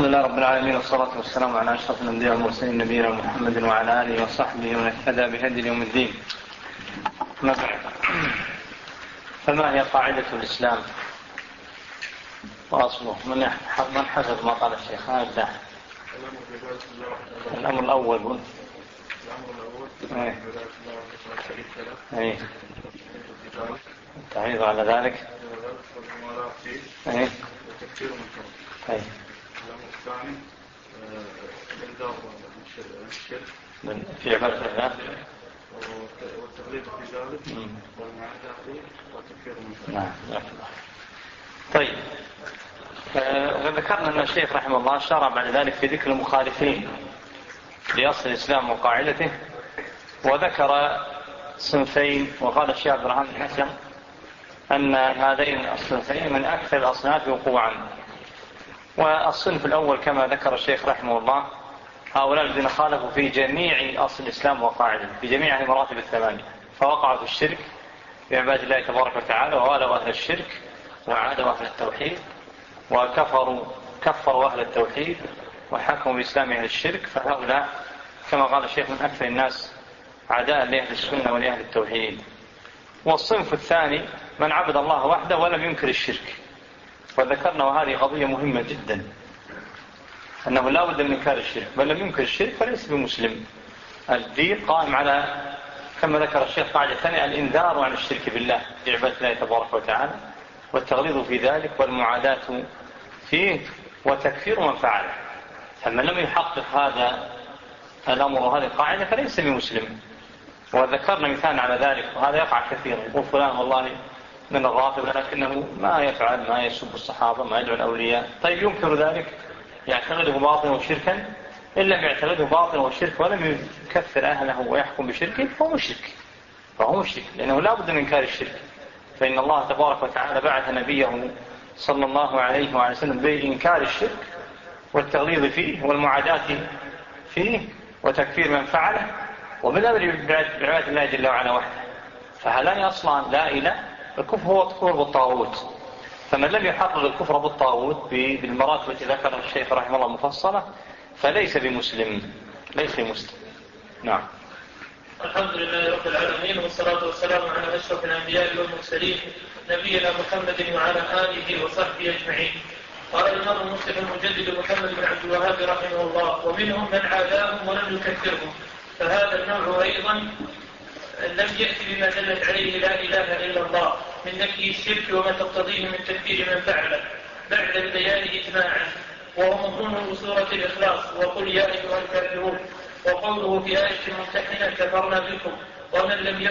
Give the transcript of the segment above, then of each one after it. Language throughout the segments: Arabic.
الحمد لله رب العالمين، والصلاة والسلام على أشرف الأنبياء والمرسلين نبينا محمد وعلى آله وصحبه ومن اهتدى بهدي يوم الدين. فما هي قاعدة الإسلام وأصله؟ من حفظ ما قال الشيخ؟ هذا الأمر الأول. التعريض على ذلك. الثاني الإنذار الشرك في عبادة الله والتغليب في ذلك والمعاداة وتكفير المنكر. نعم. طيب، ذكرنا أن الشيخ رحمه الله شرع بعد ذلك في ذكر المخالفين لأصل الإسلام وقاعدته، وذكر صنفين، وقال الشيخ عبد الرحمن الحسن أن هذين الصنفين من أكثر الأصناف وقوعا. والصنف الأول كما ذكر الشيخ رحمه الله هؤلاء الذين خالفوا في جميع أصل الإسلام وقاعدته، في جميع المراتب الثمانية، فوقعوا في الشرك بعباد الله تبارك وتعالى، وغالوا أهل الشرك وعادوا أهل التوحيد، كفروا أهل التوحيد وحكموا بإسلام أهل الشرك. فهؤلاء كما قال الشيخ من أكثر الناس عداء لأهل السنة ولأهل التوحيد. والصنف الثاني من عبد الله وحده ولم ينكر الشرك، وذكرنا وهذه قضية مهمة جدا، أنه لا بد من إنكار الشرك، بل لم ينكر الشرك فليس بمسلم. الدين قائم على كما ذكر الشيخ قاعدة ثانية الإنذار عن الشرك بالله بعبادة الله تبارك وتعالى، والتغليظ في ذلك والمعاداة فيه وتكفير من فعله. فمن لم يحقق هذا الأمر وهذه القاعدة فليس بمسلم. وذكرنا مثال على ذلك، وهذا يقع كثيرا، يقول فلان والله من الرافضة لكنه ما يفعل، ما يسب الصحابة، ما يدعو الأولياء. طيب ينكر ذلك، يعتقده باطلا وشركا؟ إن لم يعتقده باطلا وشرك ولم يكفر أهله ويحكم بشركه فهو مشرك، لأنه لا بد من إنكار الشرك. فإن الله تبارك وتعالى بعث نبيه صلى الله عليه وعلى وسلم بإنكار الشرك والتغليظ فيه والمعاداة فيه وتكفير من فعله، ومن أمر بعبادة الله جل وعلا وحده. فهلان أصلا لا إله، الكفر هو الكفر بالطاغوت. فمن لم يحقق الكفر بالطاغوت بالمراتب التي ذكرها الشيخ رحمه الله مفصلة فليس بمسلم، ليس مسلم. نعم. الحمد لله رب العالمين، والصلاة والسلام على أشرف الأنبياء والمرسلين نبينا محمد وعلى آله وصحبه أجمعين. قال الإمام مسلم المجدد محمد بن عبد الوهاب رحمه الله: ومنهم من عاداهم ولم يكفرهم. فهذا النوع أيضا لم يأتي بما دلت عليه لا إله إلا الله من نفي الشرك وما تقتضيه من تكفير من فعله بعد البيان إجماعا، وهو مضمون سورة الإخلاص: وقل يا أيها الكافرون. وقوله في آية ممتحنة: كفرنا بكم. ومن لم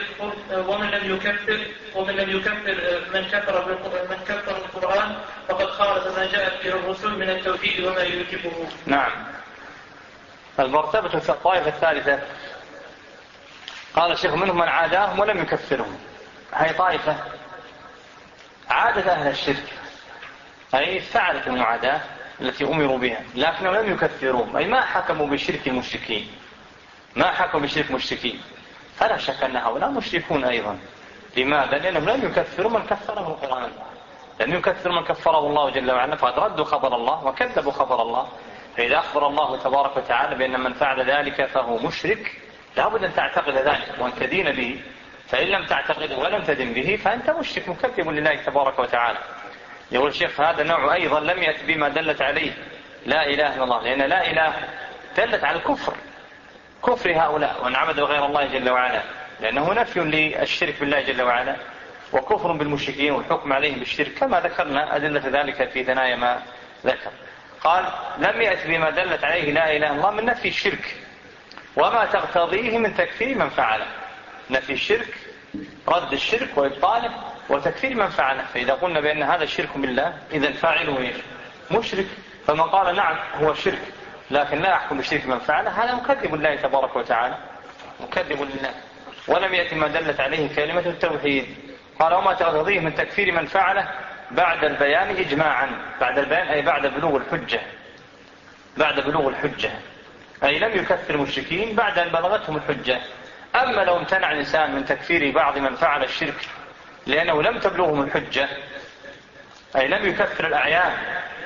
يكفر من كفر القرآن فقد خالف ما جاءت به الرسل من التوحيد وما يوجبه. نعم. المرتبة الطائفة الثالثة قال الشيخ منهم من عاداهم ولم يكفرهم. هذه طائفة عادت أهل الشرك، أي فعلت المعاداة التي أمروا بها لكنهم لم يكفرهم، أي ما حكموا بشرك المشركين، ما حكموا بشرك المشركين. فلا شك أن هؤلاء مشركون أيضا. لماذا؟ لأنهم لم يكفروا من كفره القرآن، لم يكفروا من كفره الله جل وعلا، فقد ردوا خبر الله وكذبوا خبر الله. فإذا أخبر الله تبارك وتعالى بأن من فعل ذلك فهو مشرك لابد أن تعتقد ذلك وأن تدين به. فإن لم تعتقد ولم تدين به فأنت مشرك مكذب لله تبارك وتعالى. يقول الشيخ هذا النوع أيضا لم يأتي بما دلت عليه لا إله إلا الله، لأن لا إله دلت على الكفر، كفر هؤلاء وأن عبدوا غير الله جل وعلا، لأنه نفي للشرك بالله جل وعلا وكفر بالمشركين والحكم عليهم بالشرك كما ذكرنا أدلة ذلك في ثنايا ما ذكر. قال لم يأتي بما دلت عليه لا إله إلا الله من نفي الشرك وما تقتضيه من تكفير من فعله. نفي الشرك، رد الشرك وإبطاله، وتكفير من فعله. فإذا قلنا بأن هذا الشرك بالله إذا فاعله مشرك، فمن قال نعم هو شرك لكن لا يحكم بالشرك من فعله هذا مكذب لله تبارك وتعالى، مكذب لله. ولم يأتي ما دلت عليه كلمة التوحيد. قال وما تقتضيه من تكفير من فعله بعد البيان إجماعا. بعد البيان أي بعد بلوغ الحجة، بعد بلوغ الحجة، أي لم يكفر المشركين بعد أن بلغتهم الحجة. أما لو امتنع الإنسان من تكفير بعض من فعل الشرك لأنه لم تبلغهم الحجة، أي لم يكفر الأعيان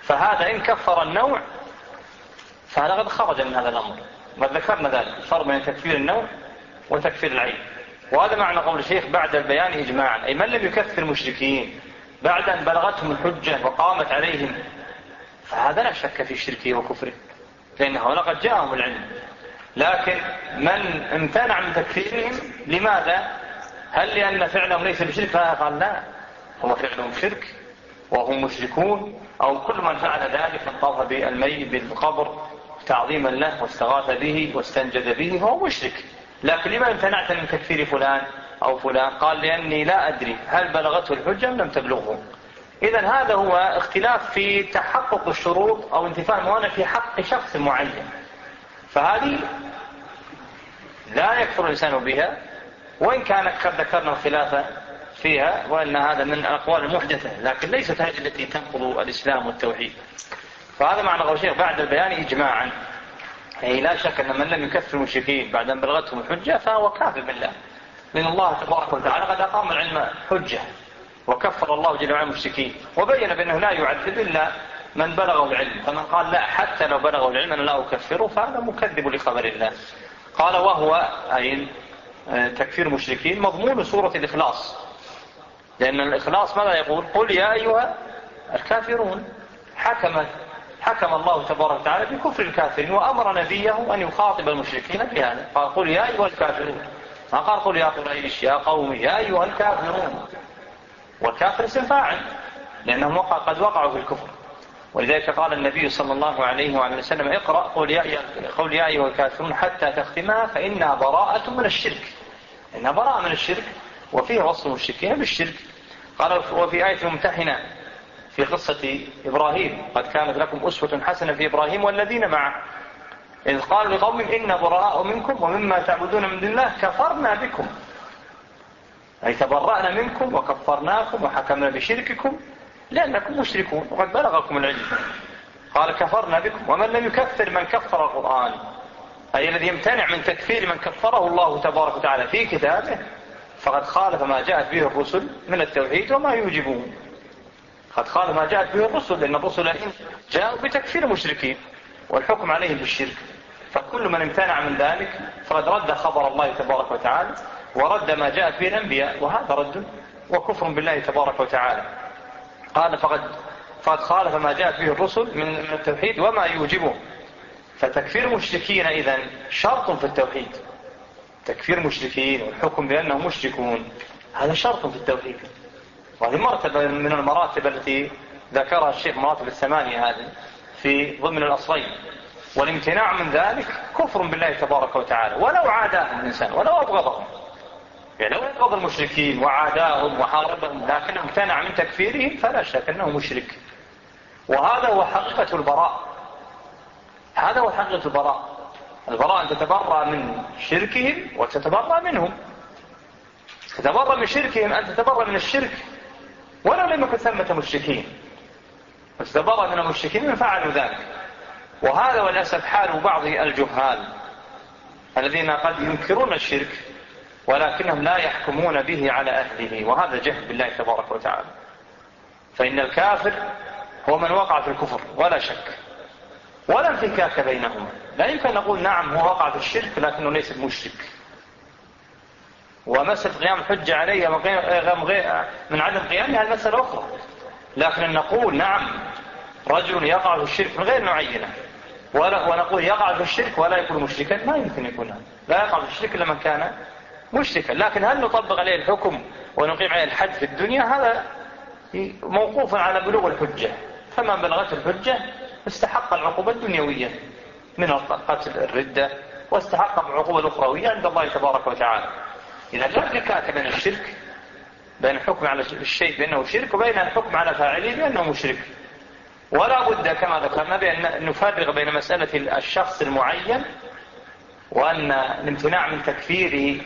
فهذا إن كفر النوع فهذا قد خرج من هذا الأمر. وذكرنا ذلك الفرق بين تكفير النوع وتكفير العين. وهذا معنى قول الشيخ بعد البيان إجماعا، أي من لم يكفر المشركين بعد أن بلغتهم الحجة وقامت عليهم فهذا لا شك في شركه وكفره، لأنه لقد جاءهم العلم. لكن من امتنع من تكفيرهم لماذا؟ هل لأن فعلهم ليس بشرك؟ فقال لا، هو فعلهم شرك وهم مشركون، أو كل من فعل ذلك من طاف بالميت بالقبر تعظيما له واستغاث به واستنجد به فهو مشرك. لكن لما امتنعت من تكفير فلان أو فلان؟ قال لأني لا أدري هل بلغته الحجة أم لم تبلغه. إذن هذا هو اختلاف في تحقق الشروط أو انتفاء الموانع في حق شخص معين، فهذه لا يكفر الإنسان بها، وإن كانت قد ذكرنا الخلاف فيها وأن هذا من الأقوال المحدثة، لكن ليست هذه التي تنقض الإسلام والتوحيد. فهذا معنى قول الشيخ بعد البيان إجماعا، أي لا شك أن من لم يكفر المشركين بعد أن بلغتهم الحجة فهو كافر بالله، لأن الله تبارك وتعالى قد أقام العلم حجة وكفر الله جل وعلا المشركين، وبين بأنه لا يعذب إلا من بلغه العلم. فمن قال لا حتى لو بلغه العلم أنا لا أكفره فهذا مكذب لخبر الله. قال وهو أي تكفير المشركين مضمون سورة الإخلاص، لأن الإخلاص ماذا يقول؟ قل يا أيها الكافرون. حكم الله تبارك وتعالى بكفر الكافرين وأمر نبيه أن يخاطب المشركين بهذا، قال قل يا أيها الكافرون، ما قال قل يا قريش يا قوم يا أيها الكافرون. والكافر اسم فاعل لأنهم قد وقعوا في الكفر، ولذلك قال النبي صلى الله عليه وعلى وسلم اقرأ قل يا أيها الكافرون حتى تختمها فإنها براءة من الشرك. إنها براءة من الشرك وفيه وصف المشركين بالشرك. قال وفي آية ممتحنة في قصة إبراهيم قد كانت لكم أسوة حسنة في إبراهيم والذين معه إذ قالوا لقوم إنا براء منكم ومما تعبدون من دون الله كفرنا بكم، أي تبرأنا منكم وكفرناكم وحكمنا بشرككم لأنكم مشركون وقد بلغكم العلم. قال كفرنا بكم. ومن لم يكفر من كفر القرآن، أي الذي يمتنع من تكفير من كفره الله تبارك وتعالى في كتابه فقد خالف ما جاءت به الرسل من التوحيد وما يوجبه. قد خالف ما جاءت به الرسل، لأن الرسل جاءوا بتكفير المشركين والحكم عليهم بالشرك. فكل من امتنع من ذلك فقد رد خبر الله تبارك وتعالى ورد ما جاءت به الأنبياء، وهذا رد وكفر بالله تبارك وتعالى. قال فقد خالف ما جاءت به الرسل من التوحيد وما يوجبه. فتكفير المشركين إذن شرط في التوحيد. تكفير المشركين والحكم بأنهم مشركون هذا شرط في التوحيد، وهذه مرتبة من المراتب التي ذكرها الشيخ، مراتب الثمانية هذه في ضمن الأصلين. والامتناع من ذلك كفر بالله تبارك وتعالى ولو عاداهم الإنسان ولو أبغضهم، يعني لو أبغض المشركين وعاداهم وحاربهم لكنه امتنع من تكفيرهم فلا شك أنه مشرك. وهذا هو حقيقة البراء. هذا هو حقيقة البراء. البراء أن تتبرأ من شركهم وتتبرأ منهم. تتبرأ من شركهم أن تتبرأ من الشرك ولو لم يكن ثمة مشركين، وتتبرأ من المشركين من فعلوا ذلك. وهذا وللأسف حال بعض الجهال الذين قد ينكرون الشرك ولكنهم لا يحكمون به على أهله، وهذا جهل بالله تبارك وتعالى. فإن الكافر هو من وقع في الكفر ولا شك، ولا انفكاك بينهما. لا يمكن نقول نعم هو وقع في الشرك لكنه ليس مشرك، ومسألة قيام الحجة عليه من عدم قيامها المسألة أخرى. لكن نقول نعم رجل يقع في الشرك من غير نعينه، ونقول يقع في الشرك ولا يكون مشركا، ما يمكن يكون هذا. لا يقع في الشرك إلا من كان مشركا. لكن هل نطبق عليه الحكم ونقيم عليه الحد في الدنيا؟ هذا موقوف على بلوغ الحجة. فمن بلغت الحجة استحق العقوبة الدنيوية من القتل الردة، واستحق العقوبة الأخروية عند الله تبارك وتعالى. إذا لا انفكاك بين الشرك، بين الحكم على الشيء بأنه شرك وبين الحكم على فاعله بأنه مشرك. ولا بد كما ذكرنا بأن نفرق بين مسألة الشخص المعين وأن الامتناع من تكفيره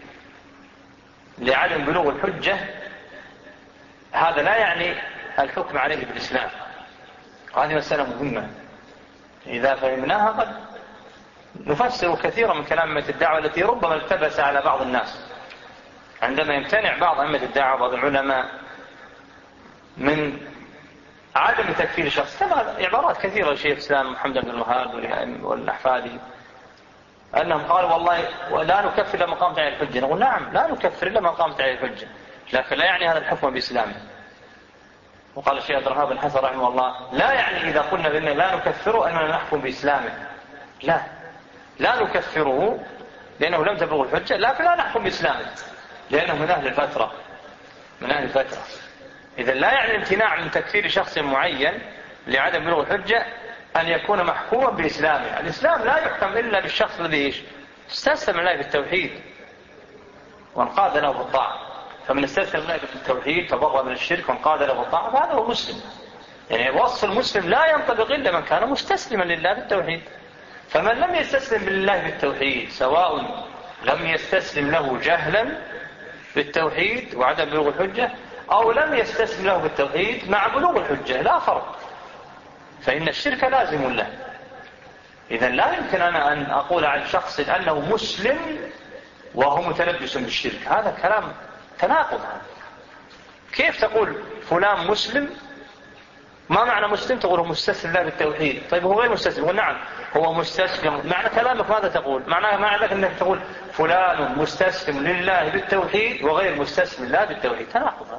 لعدم بلوغ الحجة هذا لا يعني الحكم عليه بالإسلام. هذه مسألة مهمة إذا فهمناها قد نفسر كثيرا من كلام أئمة الدعوة التي ربما التبس على بعض الناس عندما يمتنع بعض أئمة الدعوة بعض العلماء من عدم تكفير شخص كما عبارات كثيرة لشيخ الإسلام محمد بن الوهاب والأحفادي أنهم قالوا والله لا نكفر إلا من قامت عليه الحجة. نقول نعم لا نكفر إلا من قامت عليه الحجة، لكن لا يعني هذا الحكم بإسلامه. وقال الشيخ عبد الوهاب بن حسن رحمه الله لا يعني إذا قلنا بأننا لا نكفره أننا نحكم بإسلامه، لا نكفره لأنه لم تبلغ الحجة، لكن لا نحكم بإسلامه لأنه من أهل الفترة. إذا لا يعني امتناع من تكفير شخص معين لعدم بلوغ الحجة أن يكون محكوما بإسلامه. الإسلام لا يحكم إلا بالشخص الذي استسلم لله بالتوحيد وانقاد له بالطاعة. فمن استسلم لله بالتوحيد فبرأ من الشرك وانقاد له بالطاعة فهذا هو مسلم. يعني وصف المسلم لا ينطبق إلا من كان مستسلما لله بالتوحيد. فمن لم يستسلم لله بالتوحيد سواء لم يستسلم له جهلا بالتوحيد وعدم بلوغ الحجة أو لم يستسلم له بالتوحيد مع بلوغ الحجة لا فرق، فإن الشرك لازم له. إذن لا يمكن أنا أن أقول عن شخص أنه مسلم وهو متلبس بالشرك، هذا كلام تناقض. كيف تقول فلان مسلم؟ ما معنى مسلم؟ تقول هو مستسلم له بالتوحيد. طيب هو غير مستسلم؟ يقول نعم هو مستسلم. معنى كلامك ماذا تقول؟ معنى أنك تقول فلان مستسلم لله بالتوحيد وغير مستسلم لله بالتوحيد، تناقض.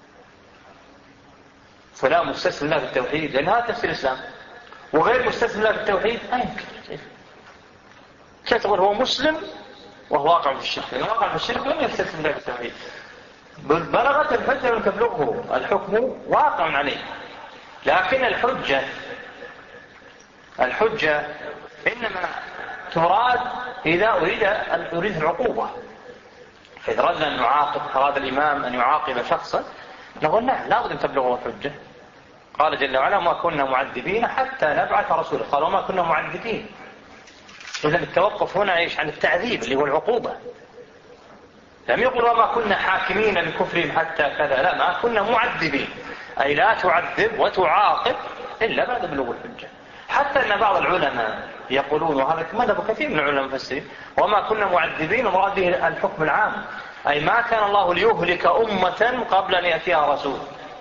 فلان مستسلم لله بالتوحيد لأن هذا تفسير الإسلام، وغير مستسلم لله بالتوحيد لا يمكن. كيف تقول هو مسلم وهو واقع في الشرك؟ لأنه واقع في الشرك لم يستسلم لله بالتوحيد. بلغت الحجة لم تبلغه، الحكم واقع عليه. لكن الحجة إنما تراد إذا أريد العقوبة. فإذا أردنا أن نعاقب، أراد الإمام أن يعاقب شخصا نقول نعم لا بد أن تبلغه الحجة. قال جل وعلا ما كنا معذبين حتى نبعث رسولا. قال وما كنا معذبين. إذن التوقف هنا عن التعذيب اللي هو العقوبة. لم يقل وما كنا حاكمين لكفرهم حتى كذا، لا، ما كنا معذبين، أي لا تعذب وتعاقب إلا بعد بلوغ الحجة. حتى أن بعض العلماء يقولون، وهذا مذهب كثير من العلماء المفسرين، وما كنا معذبين مراد به الحكم العام، أي ما كان الله ليهلك أمة قبل أن يأتيها رسول.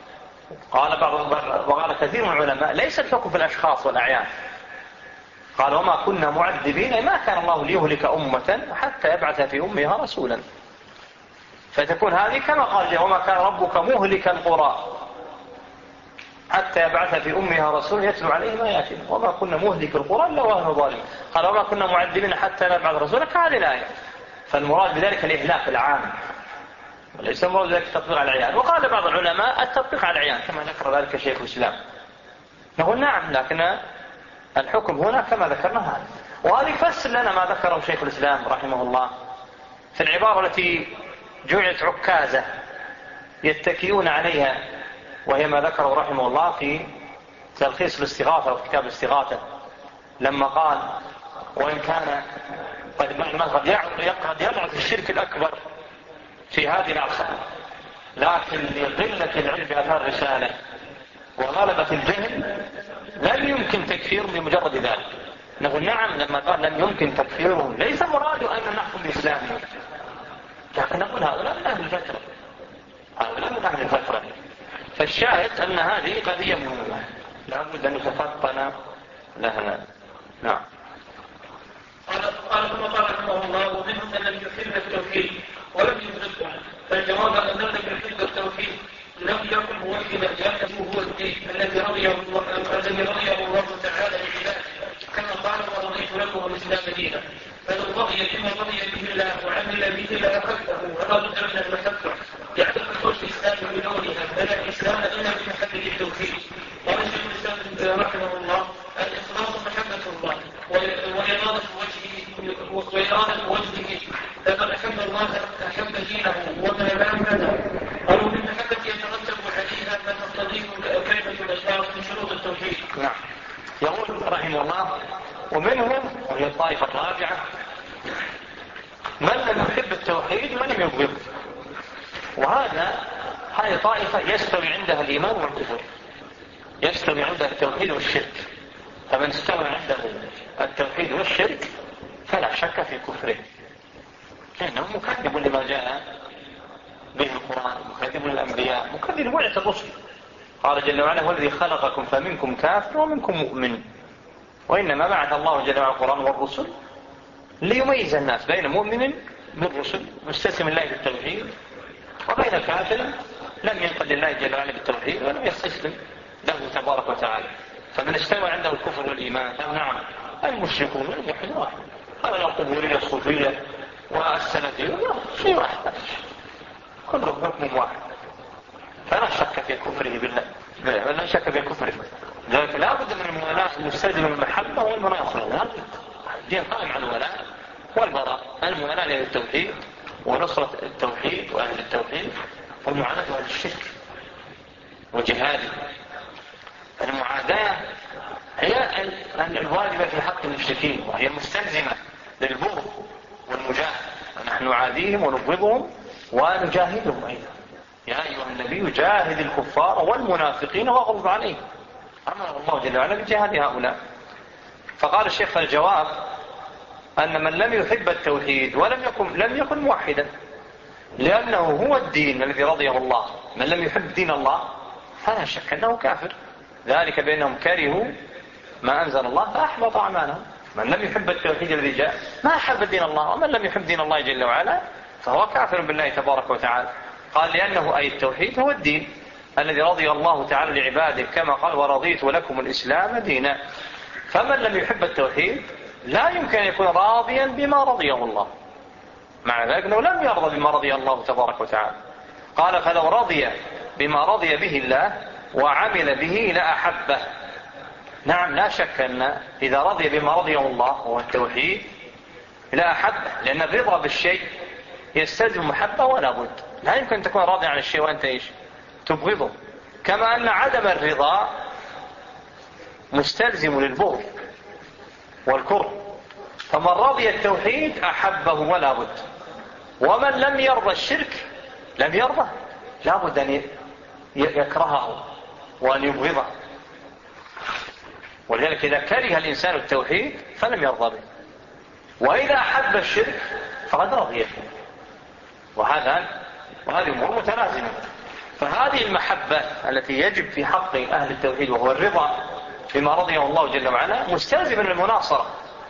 وقال كثير من العلماء ليس الحكم في الأشخاص والأعيان. قال وما كنا معذبين أي ما كان الله ليهلك أمة حتى يبعث في أمها رسولا. فتكون هذه كما قال وما كان ربك مهلك القرى حتى يبعث في أمها رسول يتلو عليهم آياتنا وما كنا مهلك القرى إلا وهم ظالمون. قال وما كنا معذبين حتى نبعث رسولا كهذه الآية. فالمراد بذلك الإهلاك العام وليس المراد بذلك التطبيق على العيان. وقال بعض العلماء التطبيق على العيان كما ذكر ذلك شيخ الإسلام. نقول نعم، لكن الحكم هنا كما ذكرنا هذا. وهذا يفسر لنا ما ذكره شيخ الإسلام رحمه الله في العبارة التي جعلت عكازة يتكئون عليها، وهي ما ذكره رحمه الله في تلخيص الاستغاثة أو كتاب الاستغاثة لما قال وإن كان قد يضعف الشرك الأكبر في هذه العصر، لكن لقلة العلم بأثار الرسالة وغلبة الجهل لم يمكن تكفيرهم بمجرد ذلك. نقول نعم، لما قال لم يمكن تكفيرهم ليس مراد أن نحكم بإسلامهم، لكن نقول هؤلاء من أهل الفترة، هؤلاء من أهل الفترة. فالشاهد أن هذه قضية مهمة لابد أن نتفطن لها. نعم. قال ثم قال رحمه الله ومنهم من لم يحب التوحيد ولم يدركه، فالجواب أن لم يحب التوحيد لم يكن موحدا لأنه هو الدين الذي رضيه الله تعالى لعباده، كما قال ورضيت لكم الإسلام دينا. فلو رضي بما رضي به الله وعمل به لأحبه ولا بد من المحبة يعرف كل الإسلام بدونها، فلا الإسلام إلا بمحبة التوحيد. قال شيخ الإسلام رحمه الله الإخلاص محبة الله وإرادة وجهه، فمن أحب الله أحب دينه وما لا هذا. قالوا بالمحبة يترتب عليها ما تقتضيه كلمة الإخلاص من شروط التوحيد. نعم. يقول رحمه الله ومنهم وهي الطائفة الرابعة من لم يحب التوحيد ومن لم يبغضه، هذه طائفة يستوي عندها الإيمان والكفر، يستوي عندها التوحيد والشرك. فمن استوى عنده التوحيد والشرك فلا شك في كفره، لأنه مكذب لما جاء به القرآن، مكذب للأنبياء، مكذب لوعية الرسل. قال جل وعلا: والذي خلقكم فمنكم كافر ومنكم مؤمن. وإنما بعث الله جل وعلا القرآن والرسل ليميز الناس بين مؤمن بالرسل مستسلم الله بالتوحيد وبين كافر لم ينقد الله جل وعلا بالتوحيد ولم يستسلم له تبارك وتعالى. فمن استوى عنده الكفر والإيمان نعم المشركون والموحدون. هذا القبورية الصوفية والسلفية شيء واحد، كلهم حكم واحد، فلا شك في كفره بالله ولا شك في كفره. لذلك لا بد من المولاة المستلزم المحبة والمناصرة. الدين قائم على الولاء والبراء، المولاة للتوحيد ونصرة التوحيد وأهل التوحيد والمعاداة أهل الشرك وجهاده. المعاداة هي الواجبة في حق المشركين وهي المستلزمة للبغض والمجاهدة، ونحن نعاديهم ونبغضهم ونجاهدهم أيضا. يا أيها النبي جاهد الكفار والمنافقين واغلظ عليهم. أمر الله جل وعلا بجهاد هؤلاء. فقال الشيخ: فالجواب أن من لم يحب التوحيد لم يكن موحدا، لأنه هو الدين الذي رضيه الله. من لم يحب دين الله فلا شك أنه كافر، ذلك بأنهم كرهوا ما أنزل الله فأحبط أعمالهم. من لم يحب التوحيد الذي جاء ما أحب دين الله، ومن لم يحب دين الله جل وعلا فهو كافر بالله تبارك وتعالى. قال: لأنه أي التوحيد هو الدين الذي رضي الله تعالى لعباده، كما قال: ورضيت لكم الإسلام دينا. فمن لم يحب التوحيد لا يمكن أن يكون راضيا بما رضيه الله، مع ذلك أنه لم يرضى بما رضي الله تبارك وتعالى. قال: فلو رضي بما رضي به الله وعمل به لأحبه. نعم لا شك أن إذا رضي بما رضيه الله هو التوحيد لأحبه، لأن الرضا بالشيء يستلزم محبة ولا بد. لا يمكن أن تكون راضي عن الشيء وأنت تبغضه، كما أن عدم الرضا مستلزم للبغض والكره. فمن رضي التوحيد أحبه ولا بد، ومن لم يرضى الشرك لم يرضى، لا بد أن يكرهه وأن يبغضه. ولذلك إذا كره الإنسان التوحيد فلم يرضى به، وإذا أحب الشرك فقد رضي. وهذه أمور متلازمة. فهذه المحبة التي يجب في حق أهل التوحيد وهو الرضا بما رضيه الله جل وعلا مستلزم للمناصرة،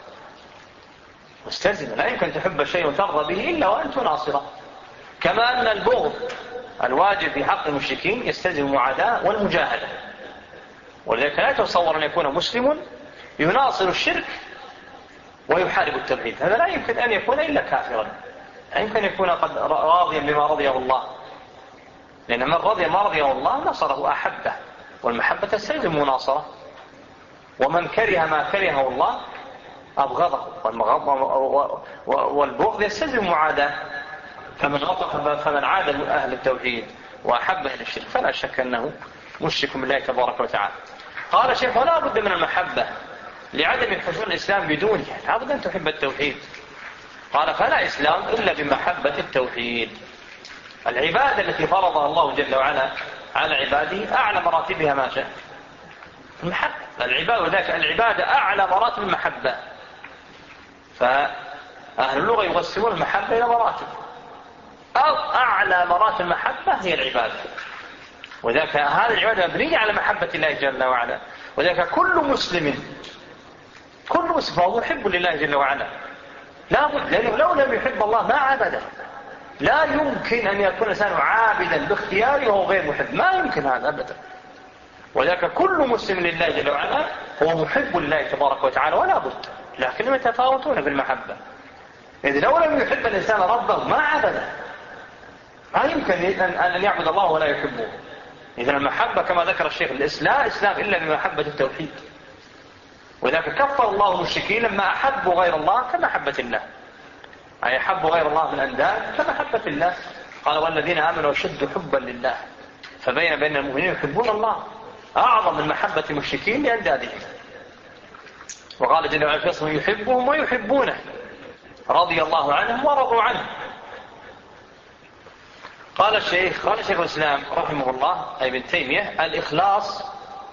مستلزم. لا يمكن تحب شيء وترضى به إلا وأن تناصره. كما أن البغض الواجب في حق المشركين يستلزم المعاداة والمجاهدة. ولذلك لا يتصور أن يكون مسلم يناصر الشرك ويحارب التوحيد، هذا لا يمكن أن يكون إلا كافرا. لا يمكن أن يكون قد راضيا بما رضيه الله، لأن من رضي ما رضيه الله نصره أحبه، والمحبة تستلزم المناصرة. ومن كره ما كرهه الله أبغضه، والبغض يستلزم المعاداة. فمن عاد أهل التوحيد وأحب أهل الشرك فلا شك أنه مشرك بالله تبارك وتعالى. قال الشيخ: ولا بد من المحبة لعدم حصول الإسلام بدونها، لا بد أن تحب التوحيد. قال: فلا إسلام إلا بمحبة التوحيد. العبادة التي فرضها الله جل وعلا على عباده أعلى مراتبها ما شاء المحبة. العبادة أعلى مراتب المحبة. فأهل اللغة يقسمون المحبة إلى مراتب، أو أعلى مراتب المحبة هي العبادة. وذلك هذه العبادة مبنية على محبة الله جل وعلا. وذلك كل مسلم فهو محب لله جل وعلا، لا بد، لأنه لو لم يحب الله ما عبده. لا يمكن أن يكون الإنسان عابدا باختياره وهو غير محب، ما يمكن هذا أبدا. وذلك كل مسلم لله جل وعلا هو محب لله تبارك وتعالى ولا بد، لكنهم يتفاوتون في المحبة. إذ لو لم يحب الإنسان ربه ما عبده، ما يمكن أن يعبد الله ولا يحبه. إذا المحبة كما ذكر الشيخ الإسلام إلا بمحبة التوحيد. وذلك كفر الله المشركين لما أحبوا غير الله كمحبة الله، أي أحبوا غير الله من الأنداد كمحبة الله. قال: والذين آمنوا أشد حبا لله. فبين بين المؤمنين يحبون الله أعظم من محبة المشركين لأندادهم. وقال جل وعلا: فيصل يحبهم ويحبونه رضي الله عنهم ورضوا عنه. قال الشيخ الإسلام رحمه الله أي ابن تيمية: الإخلاص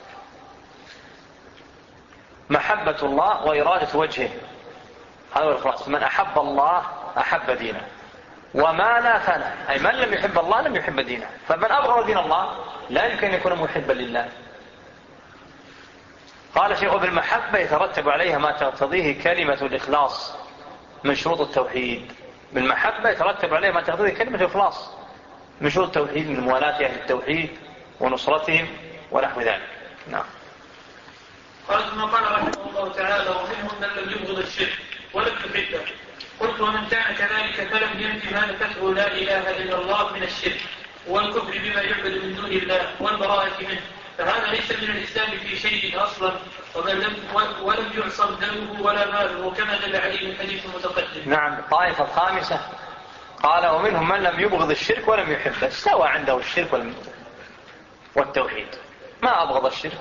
محبة الله وإرادة وجهه، هذا هو الإخلاص. من أحب الله أحب دينه، وما لا فلا، أي من لم يحب الله لم يحب دينه. فمن أبغض دين الله لا يمكن أن يكون محبا لله. قال شيخ: بالمحبة يترتب عليها ما تقتضيه كلمة الإخلاص من شروط التوحيد. بالمحبة يترتب عليها ما تقتضيه كلمة الإخلاص من شروط التوحيد، من موالاة أهل التوحيد ونصرتهم ونحو ذلك. نعم. قال ثم قال رحمه الله تعالى: ومنهم من لم يبغض الشرك ولم يحبه. قلت: ومن كان كذلك فلم ينف ما نفته لا إله إلا الله من الشرك والكفر بما يعبد من دون الله والبراءة منه، فهذا ليس من الإسلام في شيء أصلا، ولم يعصم دمه ولا ماله كما دل عليه الحديث المتقدم. نعم. الطائفة الخامسة قال: ومنهم من لم يبغض الشرك ولم يحبه، استوى عنده الشرك والتوحيد، ما أبغض الشرك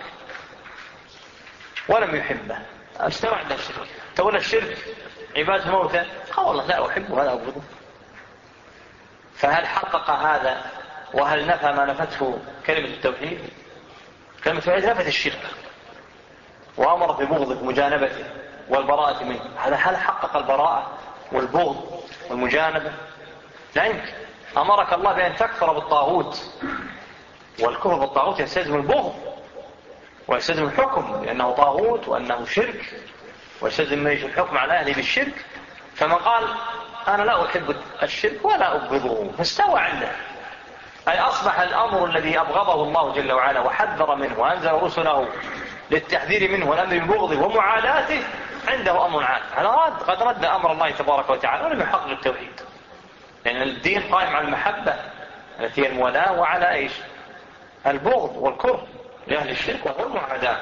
ولم يحبه، استوى عنده الشرك. تقول الشرك عبادة موتى، قال والله لا أحبه ولا أبغضه. فهل حقق هذا وهل نفى ما نفته كلمة التوحيد؟ كلمة التوحيد نفت الشرك وأمر ببغضه ومجانبته والبراءة منه. هل حقق البراءة والبغض والمجانبة؟ لا يمكن. أمرك الله بأن تكفر بالطاغوت، والكفر بالطاغوت يستلزم البغض ويستلزم الحكم لأنه طاغوت وأنه شرك، ويستلزم الحكم على أهله بالشرك. فمن قال أنا لا أحب الشرك ولا أبغضه فاستوى عنده، أي أصبح الأمر الذي أبغضه الله جل وعلا وحذر منه وأنزل رسله للتحذير منه والأمر ببغضه ومعاداته عنده أمر عاد. قد رد أمر الله تبارك وتعالى ولم يحقق التوحيد، لأن الدين قائم على المحبة التي هي المولاة وعلى إيش؟ البغض والكره لأهل الشرك وهو المعاداة.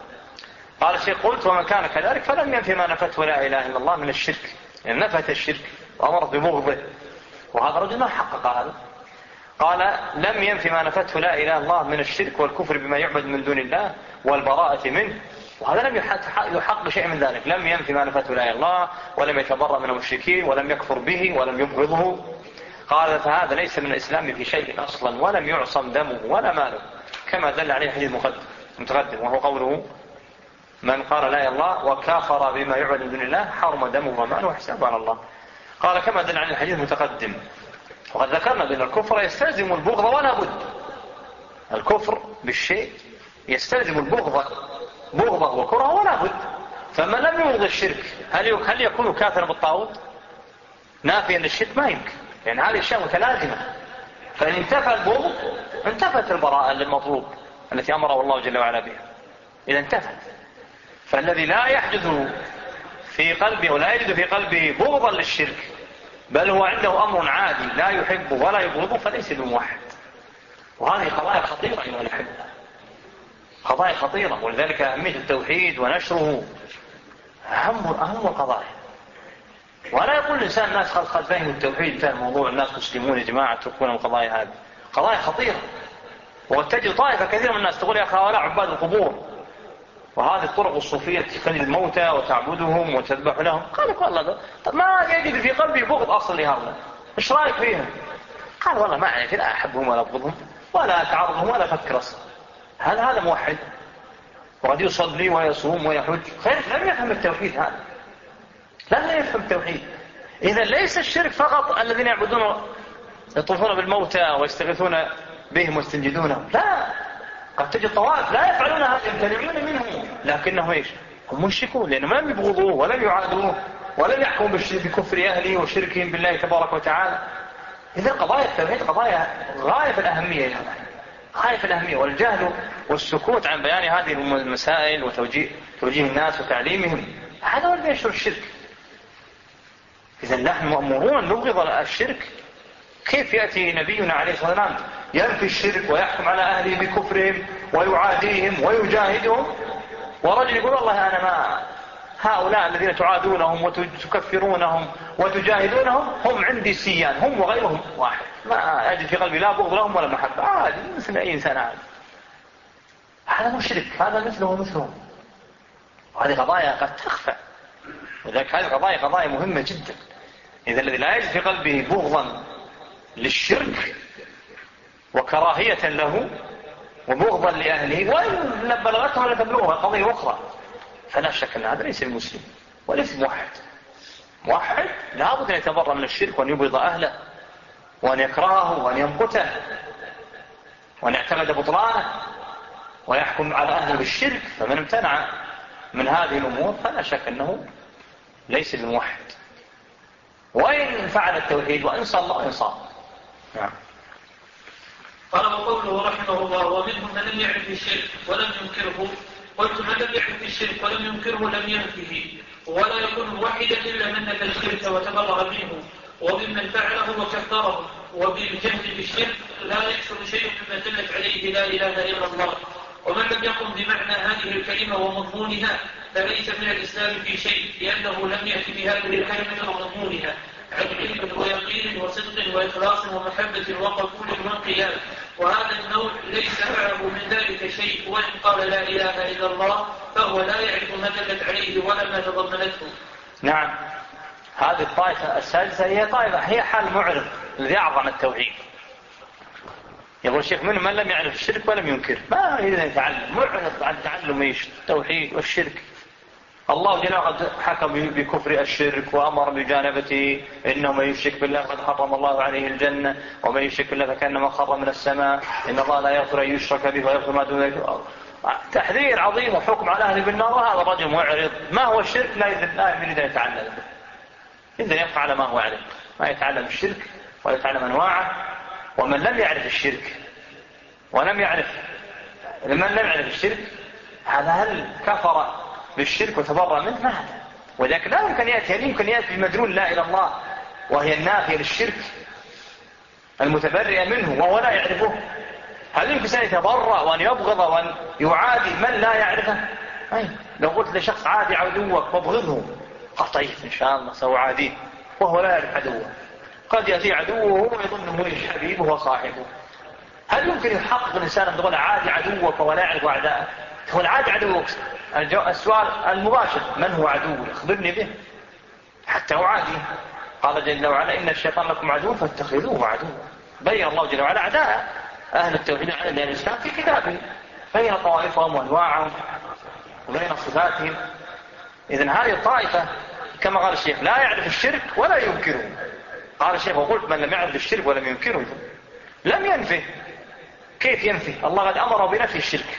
قال الشيخ: قلت: ومن كان كذلك فلم ينفي ما نفته لا إله إلا الله من الشرك، يعني نفت الشرك وأمر ببغضه، وهذا رجل ما حقق هذا. قال: لم ينفي ما نفته لا إله إلا الله من الشرك والكفر بما يعبد من دون الله والبراءة منه، وهذا لم يحقق شيء من ذلك. لم ينفي ما نفته لا إله إلا الله ولم يتبرأ من المشركين ولم يكفر به ولم يبغضه. قال: فهذا ليس من الإسلام في شيء أصلا ولم يعصم دمه ولا ماله كما دل عليه الحديث المتقدم، وهو قوله: من قال لا إله إلا الله وكافر بما يعبد من دون الله حرم دمه وماله وحسابه على الله. قال: كما دل عليه الحديث المتقدم. وقد ذكرنا بأن الكفر يستلزم البغض ولا بد. الكفر بالشيء يستلزم بغضه وكرهه ولا بد. فمن لم يبغض الشرك هل يكون كافرا بالطاغوت؟ نافيا للشرك ما يمكن، لأن هذه الأشياء متلازمة. فإن انتفى البغض انتفت البراءة المطلوب التي أمره الله جل وعلا بها، إذا انتفت. فالذي لا يحدث في قلبه ولا يجد في قلبه بغضا للشرك بل هو عنده أمر عادي لا يحبه ولا يبغضه فليس بموحد. وهذه قضايا خطيرة أيها الأحبة، قضايا خطيرة، ولذلك أهمية التوحيد ونشره أهم القضايا. ولا يقول الإنسان الناس قد فهموا التوحيد فهم الموضوع الناس مسلمون يا جماعة تركون القضايا هذه، قضايا خطيرة. وتجد طائفة كثيرة من الناس تقول: يا أخي هؤلاء عباد القبور، وهذه الطرق الصوفية تخلي الموتى وتعبدهم وتذبح لهم. قال لك: والله طب ما يجد في قلبي بغض أصل لهؤلاء، إيش رأيك فيهم؟ قال: والله ما أعرف، لا أحبهم ولا أبغضهم ولا أتعرضهم ولا أفكر أصلا. هذا موحد وقد يصلي ويصوم ويحج، خير لم يفهم التوحيد. هذا لم يفهم التوحيد. إذا ليس الشرك فقط الذين يعبدون يطوفون بالموتى ويستغيثون بهم ويستنجدونهم، لا، قد تجد طوائف لا يفعلون هذا يمتنعون منه، لكنهم ايش؟ هم مشركون لأنهم لم يبغضوه ولم يعادوه ولم يحكموا بكفر أهله وشركهم بالله تبارك وتعالى. إذا قضايا التوحيد قضايا غاية في الأهمية، غاية في الأهمية. والجهل والسكوت عن بيان هذه المسائل وتوجيه الناس وتعليمهم هذا هو الذي ينشر الشرك. إذا نحن مأمورون أن نبغض الشرك. كيف يأتي نبينا عليه الصلاة والسلام ينفي الشرك ويحكم على أهله بكفرهم ويعاديهم ويجاهدهم، ورجل يقول: والله أنا ما هؤلاء الذين تعادونهم وتكفرونهم وتجاهدونهم هم عندي سيان، هم وغيرهم واحد، ما أجد في قلبي لا بغض لهم ولا محبة، عادي مثل أي إنسان عادي. هذا مشرك، هذا مثلهم. وهذه قضايا قد تخفى، وذلك هذه قضايا مهمة جدا. إذا الذي لا يجد في قلبه بغضا للشرك وكراهية له وبغضا لأهله وإن بلغتهم لتبلغها قضية أخرى، فلا شك أن هذا ليس المسلم وليس موحد. موحد لا بد أن يتبرأ من الشرك وأن يبغض أهله وأن يكرهه وأن يمقته وأن يعتقد بطلانه ويحكم على أهله بالشرك. فمن امتنع من هذه الأمور فلا شك أنه ليس بموحد، وإن فعل التوحيد وإن صلى وإن صام. نعم. قال وقوله رحمه الله ومنهم من لم يعرف الشرك ولم ينكره. قلت من لم يعرف الشرك ولم ينكره لم ينفه، ولا يكون موحدا إلا من نفى الشرك وتبرأ منه، وممن فعله وكفره. وبالجهل بالشرك لا يحصل شيء مما دلت عليه لا إله إلا الله. ومن لم يقم بمعنى هذه الكلمة ومضمونها فليس من الإسلام في شيء، لأنه لم يأتي بهذه الكلمة ومضمونها عن علم ويقين وصدق وإخلاص ومحبة وقبول وانقياد. وهذا النوع ليس معه من ذلك شيء، وإن قال لا إله إلا الله فهو لا يعرف ما دلت عليه ولا ما تضمنته. نعم. هذه الطائفة السادسة هي طائفة هي حال معرض الذي أعظم التوحيد. يقول الشيخ منهم من لم يعرف الشرك ولم ينكر، ما يريد أن يتعلم، معرض عن تعلم التوحيد والشرك. الله جل وعلا حكم بكفر الشرك وأمر بجانبته، إنه من يشرك بالله قد حرم الله عليه الجنة، ومن يشرك بالله فكأنما خر من السماء، إن الله لا يغفر أن يشرك به ويغفر ما دون ذلك. تحذير عظيم وحكم على أهل بالنار. وهذا الرجل معرض، ما هو الشرك لا يريد أن يتعلم، إذن يبقى على ما هو عليه، ما يتعلم الشرك ويتعلم أنواعه. ومن لم يعرف الشرك ولم يعرف الشرك هذا هل كفر بالشرك وتبرأ منه؟ ما هذا. ولكن لا يمكن يأتي بمدلول لا إلى الله وهي النافية للشرك المتبرئ منه وهو لا يعرفه. هل يمكن أن يتبرأ وأن يبغض وأن يعادي من لا يعرفه؟ لو قلت لشخص عادي عدوك وابغضه طيب إن شاء الله سأعاديه وهو لا يعرف عدوه، قد يأتي عدوه وهو يظنه حبيبه وصاحبه. هل يمكن يحقق الإنسان أن تقول عادي عدوك ولا يعرف أعداءه؟ هو العادي عدوك. السؤال المباشر من هو عدوك؟ اخبرني به حتى أعاديه. قال جل وعلا إن الشيطان لكم عدو فاتخذوه عدوا. بين الله جل وعلا أعداء أهل التوحيد على دين الإسلام في كتابه، بين طوائفهم وأنواعهم وبين صفاتهم. إذن هذه الطائفة كما قال الشيخ لا يعرف الشرك ولا ينكره. قال الشيخ وقلت من لم يعرف الشرك ولم ينكره لم ينفه. كيف ينفي؟ الله قد أمره بنفي الشرك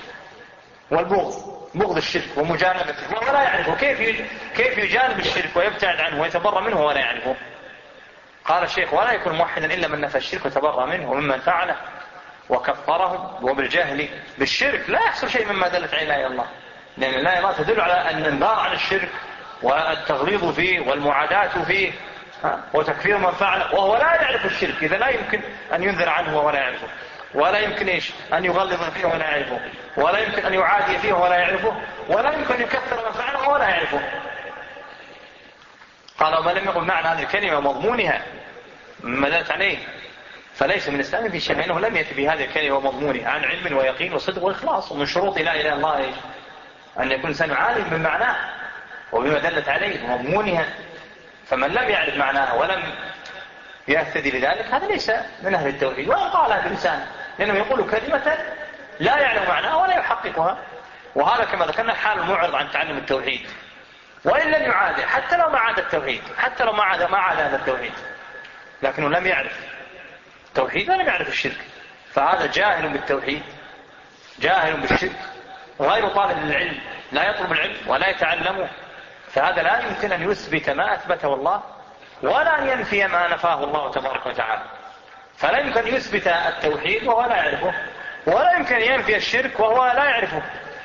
بغض الشرك ومجانبته وهو لا يعرفه. كيف يجانب الشرك ويبتعد عنه ويتبرأ منه ولا يعرفه؟ قال الشيخ ولا يكون موحدا إلا من نفى الشرك وتبرأ منه وممن فعله وكفرهم. وبالجهل بالشرك لا يحصل شيء مما دلت عليه لا إله إلا الله، لأن لا إله تدل على الإنذار عن الشرك والتغليظ فيه والمعاداة فيه وتكفير من فعله وهو لا يعرف الشرك. إذا لا يمكن أن ينذر عنه وهو لا يعرفه، ولا يمكن أن يغلظ فيه ولا يعرفه، ولا يمكن أن يعادي فيه ولا يعرفه، ولا يمكن أن يكفر من فعله ولا يعرفه. قال وما لم يقل معنى هذه الكلمة ومضمونها مما دلت عليه فليس من الإسلام في شيء، لأنه لم يأتي بهذه الكلمة ومضمونها عن علم ويقين وصدق وإخلاص. ومن شروط لا إله إلا الله أن يكون الإنسان عالم من معناه وبما دلت عليه ومضمونها. فمن لم يعرف معناها ولم يهتدي لذلك هذا ليس من أهل التوحيد. وإن قال هذا الإنسان لأنه يقول كلمة لا يعلم معناها ولا يحققها، وهذا كما ذكرنا حال المعرض عن تعلم التوحيد. وإن لم يعاد حتى لو ما عاد التوحيد، حتى لو ما عاد هذا التوحيد، لكنه لم يعرف التوحيد ولم يعرف الشرك، فهذا جاهل بالتوحيد جاهل بالشرك غير طالب للعلم، لا يطلب العلم ولا يتعلمه. فهذا لا يمكن أن يثبت ما أثبته الله ولا أن ينفي ما نفاه الله تبارك وتعالى. فلا يمكن أن يثبت التوحيد وهو لا يعرفه، ولا يمكن أن ينفي الشرك وهو لا يعرفه.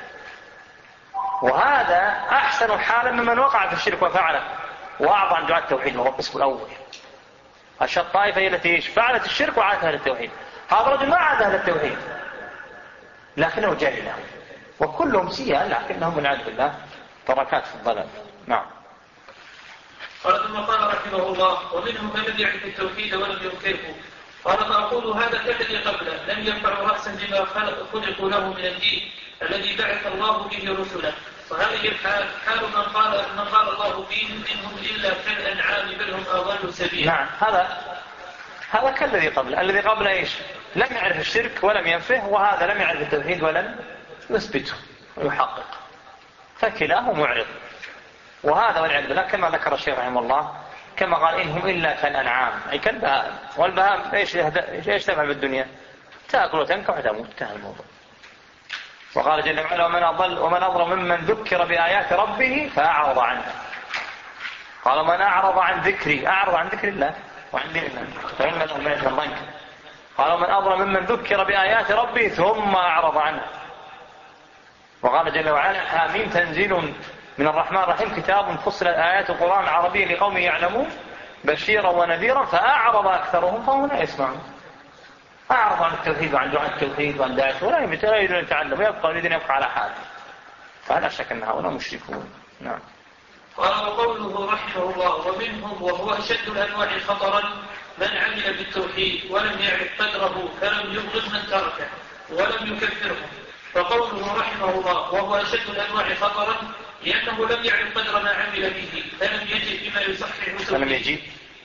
وهذا أحسن حالا ممن وقع في الشرك وفعله وأعظم عن دعاء التوحيد، وهو القسم الأول. الطائفة هي التي فعلت الشرك وعادت أهل التوحيد. هذا الرجل ما عاد أهل التوحيد لكنه جاهل، وكلهم سيئة لكنهم من عند الله تركات في الضلال. نعم. قال ثم قال رحمه الله ومنهم من لم يعرف التوحيد ولم ينكره. قال فأقول هذا كالذي قبله لم ينفع رأسا بما خلقوا له من الدين الذي بعث الله به رسله. وهذه الحال حال من قال الله فيهم منهم إلا كالأنعام بل هم أضل سبيلا. نعم. هذا كالذي قبله. الذي قبله إيش؟ لم يعرف الشرك ولم ينفه، وهذا لم يعرف التوحيد ولم يثبته ويحقق، فكلاه معرض. وهذا والعياذ بالله كما ذكر الشيخ رحمه الله كما قال إنهم إلا كالأنعام، أي كالبهائم. والبهائم إيش تفعل بالدنيا؟ تأكل وتنكح وتموت، انتهى الموضوع. وقال جل وعلا ومن أظلم ممن ذكر بآيات ربه فأعرض عنها. قال من أعرض عن ذكري، أعرض عن ذكر الله وعن دين الله فإن له معيشة ضنكا. قال من أظلم ممن ذكر بآيات ربه ثم أعرض عنها. وقال جل وعلا حاميم تنزيل من الرحمن الرحيم كتاب فصلت آيات القرآن العربي لقوم يعلمون بشيرا ونذيرا فأعرض أكثرهم فهم لا يسمعون. أعرض عن التوحيد وعن دعاء التوحيد وعن داعش ولا يريدون أن يتعلموا، يريدون يبقى على حاله. فلا شك أن هؤلاء مشركون. نعم. قال وقوله رحمه الله ومنهم وهو أشد الأنواع خطرا من عمل بالتوحيد ولم يعرف قدره فلم يبغض من تركه ولم يكفره. فقوله رحمه الله وهو أشد الأنواع خطرا لأنه لم يعرف قدر ما عمل به فلم يجئ بما يصحح توحيده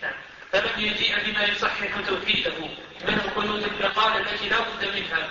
من القيود البقالة التي لا بد منها.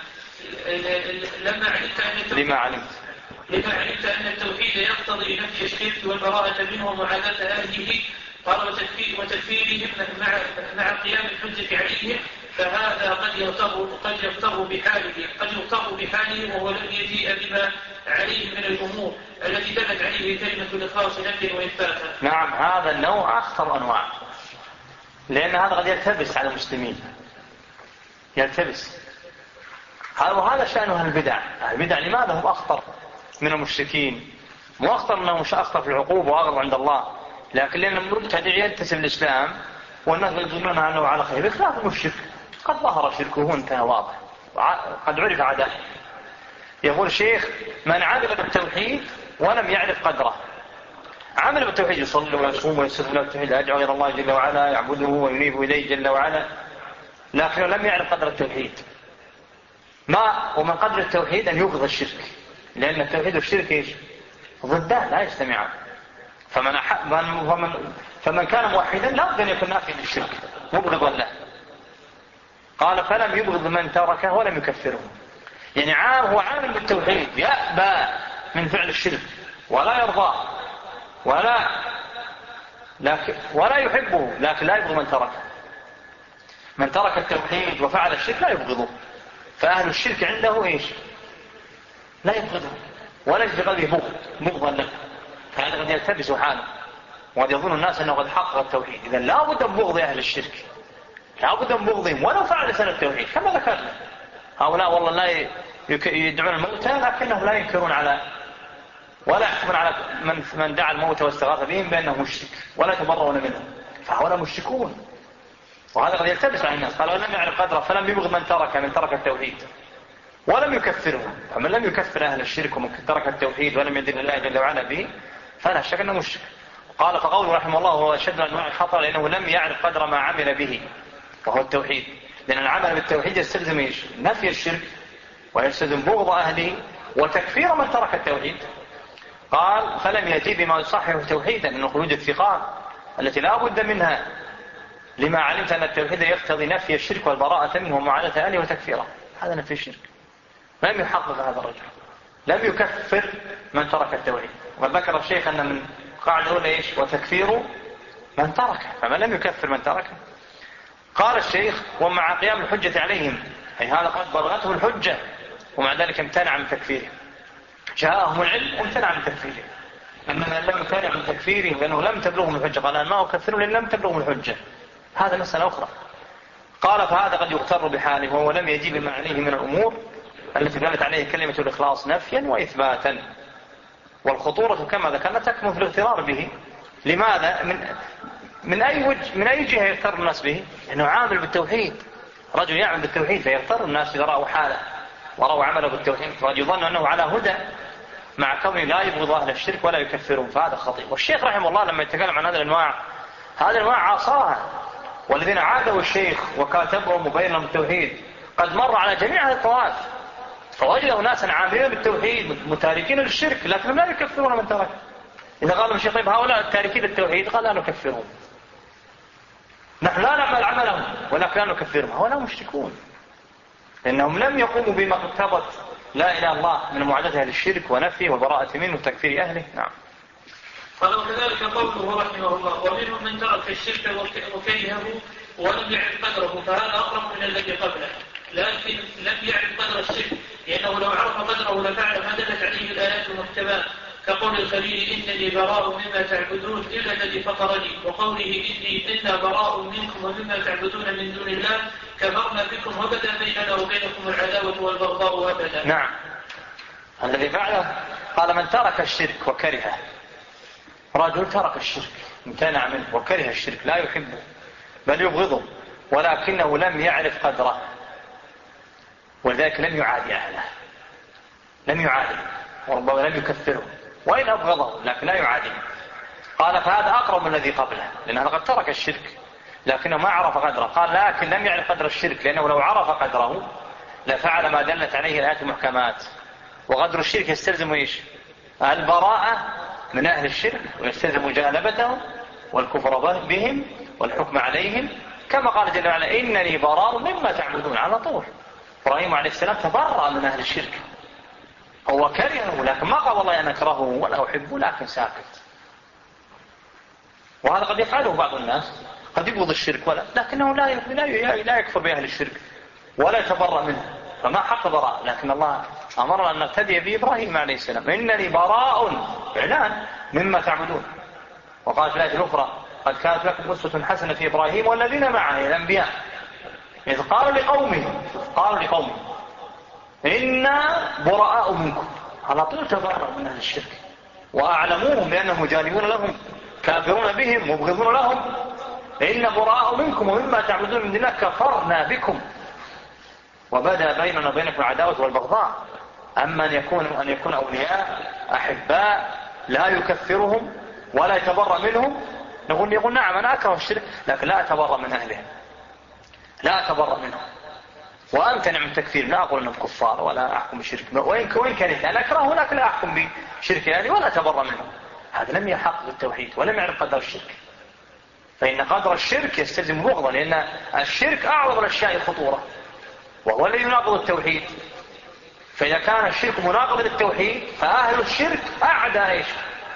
لما علمت أن التوحيد يقتضي نفي الشرك والبراءة منه ومعاداة أهله قال وتكفيرهم مع قيام الحجة عليهم. فهذا قد يغتر بحاله وهو لم يجيء بما عليه من الأمور التي دلت عليه كلمة الإخلاص نفيا وإثباتا. نعم، هذا النوع أخطر أنواع، لأن هذا قد يلتبس على المسلمين، يلتبس. وهذا شأنه البدع. البدع لماذا هم أخطر من المشركين؟ مو أخطر أنهم مش أخطر في العقوبة وأغضب عند الله، لكن لأن المبتدع ينتسب الإسلام والناس يظنون أنه على خير، بخلاف المشرك قد ظهر شركه انتهى واضح قد عرف عداه. يقول الشيخ من عمل بالتوحيد ولم يعرف قدره. عمل بالتوحيد يصلي ويصوم ويسر له التوحيد، يدعو غير الله جل وعلا، يعبده وينيب إليه جل وعلا، لكنه لم يعرف قدر التوحيد. ومن قدر التوحيد أن يبغض الشرك، لأن التوحيد والشرك إيش؟ ضدان لا يجتمعان. فمن كان موحدا لا بد أن يكون نافيا للشرك مبغضا له. قال فلم يبغض من تركه ولم يكفره. يعني هو عامل بالتوحيد يأبى من فعل الشرك ولا يرضى ولا يحبه، لكن لا يبغض من تركه. من ترك التوحيد وفعل الشرك لا يبغضه. فأهل الشرك عنده إيش؟ لا يبغضه ولا في قلبه بغضا له. فهذا قد يلتبس حاله وقد يظن الناس أنه قد حقق التوحيد. إذا لا بد من بغض أهل الشرك، لا بد من بغضهم ولو فعل سنة التوحيد. كما ذكرنا هؤلاء والله لا يدعون الموتى لكنهم لا ينكرون ولا يحكمون على من دعا الموتى واستغاث بهم بأنه مشرك ولا يتبرؤون منهم، فهؤلاء مشركون. وهذا قد يلتبس على الناس. قال ولم يعرف قدره فلم يبغض من ترك التوحيد ولم يكفرهم. فمن لم يكفر أهل الشرك ومن ترك التوحيد ولم يدل الله جل وعلا به فلا شك أنه مشرك. قال فقوله رحمه الله هو أشد أنواع الخطر لأنه لم يعرف قدر ما عمل به وهو التوحيد. لأن العمل بالتوحيد يستلزم إيش؟ نفي الشرك ويستلزم بغض أهله وتكفير من ترك التوحيد. قال فلم يجي بما يصحح توحيدا من خروج الثقات التي لا بد منها لما علمت أن التوحيد يقتضي نفي الشرك والبراءة منه ومعاداة أهله وتكفيره. هذا نفي الشرك. لم يحقق هذا الرجل، لم يكفر من ترك التوحيد. وذكر الشيخ أن من قاعدة الأولى إيش؟ وتكفير من تركه. فمن لم يكفر من تركه. قال الشيخ ومع قيام الحجة عليهم، أي هذا قد بلغته الحجة ومع ذلك امتنع من تكفيره. جاءهم العلم وامتنع من تكفيره. أما من لم يمتنع من تكفيره لأنه لم تبلغهم الحجة، قال أنا ما أكفره لأن لم تبلغهم الحجة، هذا مسألة أخرى. قال فهذا قد يغتر بحاله وهو لم يجيب ما عليه من الأمور التي دلت عليه كلمة الإخلاص نفيا وإثباتا. والخطورة كما ذكرنا تكمن في الاغترار به. لماذا؟ من أي جهة يغتر الناس به؟ لأنه عامل بالتوحيد. رجل يعمل بالتوحيد فيغتر الناس إذا رأوا حاله ورأوا عمله بالتوحيد، فقد يظن أنه على هدى مع كونه لا يبغض أهل الشرك ولا يكفرهم، فهذا خطير. والشيخ رحمه الله لما يتكلم عن هذه الأنواع عاصرها، والذين عادوا الشيخ وكاتبهم وبينهم التوحيد قد مر على جميع هذه الطوائف فوجدوا ناسا عاملين بالتوحيد متاركين للشرك لكنهم لا يكفرون من ترك. إذا قالوا الشيخ طيب هؤلاء التاركين للتوحيد قال لا نكفرهم، نحن لا نعمل عملهم ولكن لا نكفرهم. هؤلاء مشركون لأنهم لم يقوموا بما اقتضت لا إله إلا الله من معاداة أهل الشرك ونفيه وبراءة منه وتكفير أهله. نعم. قال وكذلك قوله رحمه الله ومنهم من ترك الشرك وكرهه ولم يعرف قدره فهذا أقرب من الذي قبله، لكن لم يعرف قدر الشرك لأنه لو عرف قدره لفعل ما دلت عليه الآيات المحكمات كقول الخليل إنني براء مما تعبدون إلا الذي فطرني، وقوله إنا براء منكم ومما تعبدون من دون الله كفرنا بكم وبدا بيننا وبينكم العداوة والبغضاء أبدا. نعم، الذي فعله قال من ترك الشرك وكرهه، رجل ترك الشرك امتنع منه وكره الشرك لا يحبه بل يبغضه ولكنه لم يعرف قدره ولذلك لم يعادي أهله، لم يعادي وربما لم يكفره وإن أبغضه لكن لا يعادي. قال فهذا أقرب من الذي قبله لأنه قد ترك الشرك لكنه ما عرف قدره. قال لكن لم يعرف قدر الشرك لأنه لو عرف قدره لفعل ما دلت عليه الآيات المحكمات. وقدر الشرك يستلزم إيش؟ البراءة من أهل الشرك ويستلزم مجانبتهم والكفر بهم والحكم عليهم كما قال جل وعلا إنني براء مما تعبدون. على طول إبراهيم عليه السلام تبرأ من أهل الشرك، هو كرهه لكن ما قال والله أنا أكرهه ولا أحبه لكن ساكت. وهذا قد يفعله بعض الناس، قد يبغض الشرك لكنه لا يكفر بأهل الشرك ولا يتبرأ منه فما حق براء. لكن الله أمرنا أن نقتدي بإبراهيم عليه السلام إنني براء إعلان مما تعبدون. وقال في الآية الأخرى قد كانت لكم أسوة حسنة في إبراهيم والذين معه الأنبياء إذ قالوا لقومهم إنا براء منكم. على طول تبرأ من أهل الشرك وأعلموهم بأنهم مجانبون لهم كافرون بهم مبغضون لهم إن براء منكم ومما تعبدون من الله كفرنا بكم وبدأ بيننا وبينكم العداوة والبغضاء. أما أن يكون أولياء أحباء لا يكفرهم ولا يتبرأ منهم يقول نعم أنا أكره الشرك لكن لا أتبرأ من أهله، لا أتبرأ منهم وأمتنع من تكفير، لا أقول أنهم كفار ولا أحكم بشرك وإن كانت أنا أكره لكن لا أحكم بشرك أهلي ولا أتبرأ منهم. هذا لم يحقق التوحيد ولم يعرف قدر الشرك، فإن قدر الشرك يستلزم بغضا لأن الشرك أعظم الأشياء خطورة وهو الذي يناقض التوحيد. فإذا كان الشرك مناقض للتوحيد فأهل الشرك أعدائك.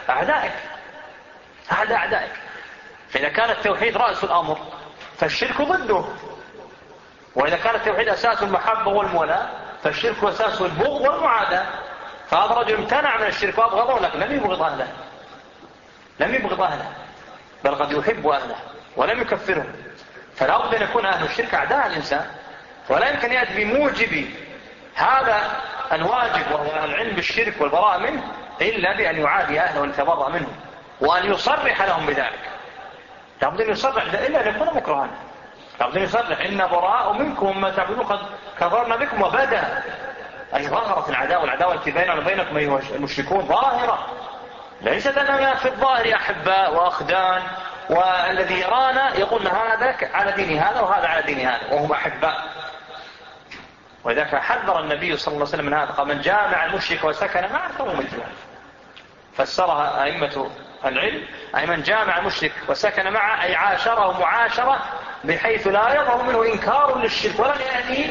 فإذا كان التوحيد رأس الأمر فالشرك ضده، وإذا كان التوحيد أساس المحبة والمولاة فالشرك أساس البغض والمعاداة. فهذا رجل امتنع من الشرك وأبغضه لكن لم يبغض أهله بل قد يحب أهله ولم يكفرهم. فلا بد أن يكون أهل الشرك أعداء الإنسان ولا يمكن يأتي بموجب هذا الواجب وهو العلم بالشرك والبراءة منه إلا بأن يعادي أهله ويتبرأ منهم وأن يصرح لهم بذلك. لابد أن يصرح إلا أن يكون مكرها، لابد أن يصرح إن براء منكم وما تعبدون قد كفرنا بكم وبدأ أي ظهرت العداوة التي بيننا وبينكم أيها المشركون ظاهرة، ليست أننا في الظاهر أحباء وأخدان والذي يرانا يقول هذا على دين هذا وهذا على دين هذا وهم أحباء. وذلك حذر النبي صلى الله عليه وسلم من هذا قال من جامع المشرك وسكن معه فهو مجنون. فسرها أئمة العلم أي من جامع المشرك وسكن معه أي عاشره معاشرة بحيث لا يظهر منه إنكار للشرك ولا يأتي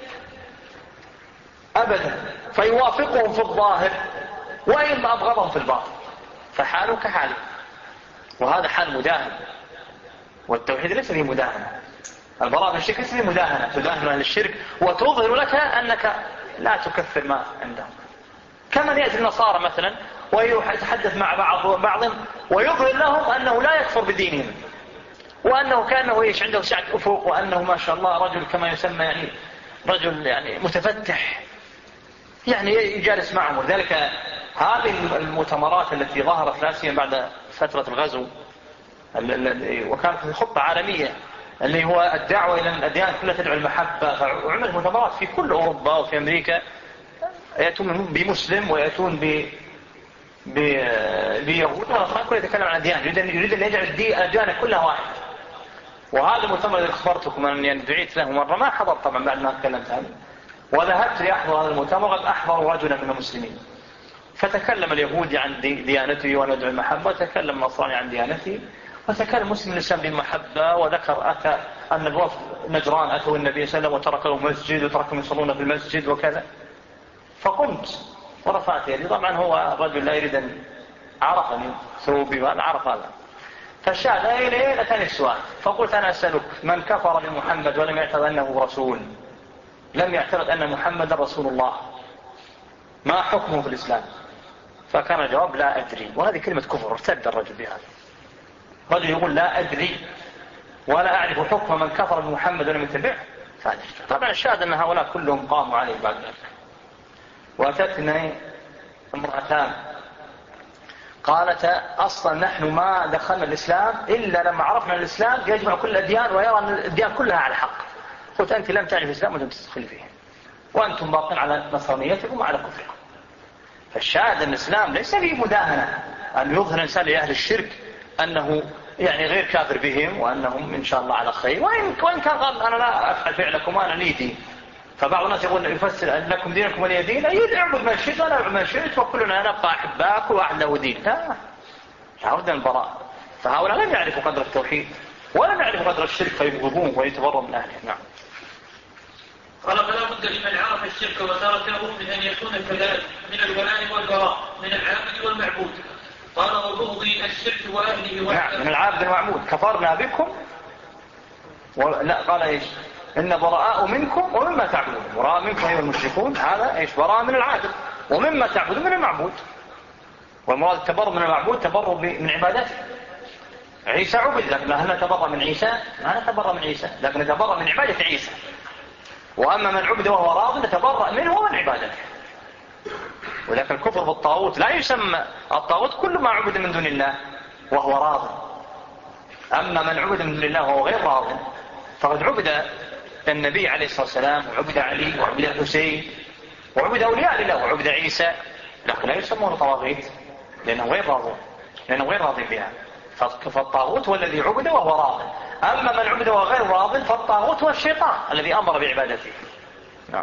أبدا فيوافقهم في الظاهر وإن أبغضهم في الباطن فحاله كحاله. وهذا حال مداهن، والتوحيد ليس فيه مداهنة. البراءة من الشرك ليس فيه مداهنة تداهن أهل الشرك وتظهر لك أنك لا تكفر ما عندهم. كما يأتي النصارى مثلا ويتحدث مع بعضهم ويظهر لهم أنه لا يكفر بدينهم وأنه كأنه يعيش عنده سعة أفق وأنه ما شاء الله رجل كما يسمى يعني رجل يعني متفتح يعني يجالس معهم. ولذلك هذه المؤتمرات التي ظهرت لا سيما بعد فترة الغزو وكانت خطة عالمية اللي هو الدعوة إلى الأديان كلها تدعو المحبة، وعملت مؤتمرات في كل أوروبا وفي أمريكا يأتون بمسلم ويأتون بيهود ونصارى كلها يتكلم عن الأديان، يريد أن يجعل الأديان كلها واحد. وهذا المؤتمر الذي أخبرتكم أنني دعيت له مرة ما حضر طبعا بعد ما تكلمت عنه وذهبت لأحضر هذا المؤتمر قد أحضر رجلا من المسلمين فتكلم اليهودي عن ديانته وندعو المحبة وتكلم النصراني عن ديانته وتكلم مسلم الإسلام بالمحبة وذكر أتى أن الوفد نجران أتوا النبي صلى الله عليه وسلم وتركوا مسجد وتركوا يصلون في المسجد وكذا. فقمت ورفعت يدي. طبعا هو رجل لا يريد أن عرفني ثوبي وأنا عرف هذا. فالشاهد إلى ثاني السؤال، فقلت أنا أسألك من كفر بمحمد ولم يعتقد أنه رسول، لم يعتقد أن محمد رسول الله، ما حكمه في الإسلام؟ فكان الجواب لا أدري. وهذه كلمة كفر، ارتد الرجل بهذا. رجل يقول لا أدري ولا أعرف حكم من كفر بمحمد ولم يتبعه. طبعا الشاهد أن هؤلاء كلهم قاموا عليه بعد ذلك. وأتتني امرأتان قالت أصلا نحن ما دخلنا الإسلام إلا لما عرفنا الإسلام يجمع كل الأديان ويرى أن الأديان كلها على حق. قلت أنت لم تعرف الإسلام ولم تدخل فيه، وأنتم باقين على نصرانيتكم وعلى كفركم. فالشاهد أن الإسلام ليس فيه مداهنة أن يظهر الإنسان لأهل الشرك أنه يعني غير كافر بهم وأنهم إن شاء الله على خير، وإن كان قال أنا لا أفعل فعلكم وأنا لي دين. فبعض الناس يقول يفسر لكم دينكم ولي دين، أي اعبد ما شئت ولا اعبد ما شئت وكلنا نبقى أحباء وواحد له دين. لا عودنا البراء. فهؤلاء لم يعرفوا قدر التوحيد ولم يعرفوا قدر الشرك فيبغضون ويتبرؤوا من أهله. نعم. قال فلا بد لمن عرف الشرك وتركه من أن يكون كذلك من الولاء والبراء من العابد والمعبود. قال وبغض الشرك وأهله نعم من العابد والمعبود. كفرنا بكم لا قال إيش؟ إن براء منكم ومما تعبدون. براء منكم أيها المشركون، هذا إيش؟ براء من العابد، ومما تعبدون من المعبود. والمراد التبرؤ من المعبود تبرؤ من عبادته. عيسى عبد، لكن هل نتبرأ من عيسى؟ ما نتبرأ من عيسى، لكن نتبرأ من عبادة عيسى. وأما من عبد وهو راض نتبرأ منه ومن عبادته. ولكن الكفر بالطاغوت لا يسمى الطاغوت كل ما عبد من دون الله وهو راض. أما من عبد من دون الله وهو غير راض فقد عبد النبي عليه الصلاة والسلام وعبد علي وعبد الحسين وعبد أولياء الله وعبد عيسى، لكن لا يسمونه طواغيت لأنه غير راض بها. فالطاغوت هو الذي عبد وهو راض. أما من عبد وهو غير راض فالطاغوت هو الشيطان الذي أمر بعبادته. نعم.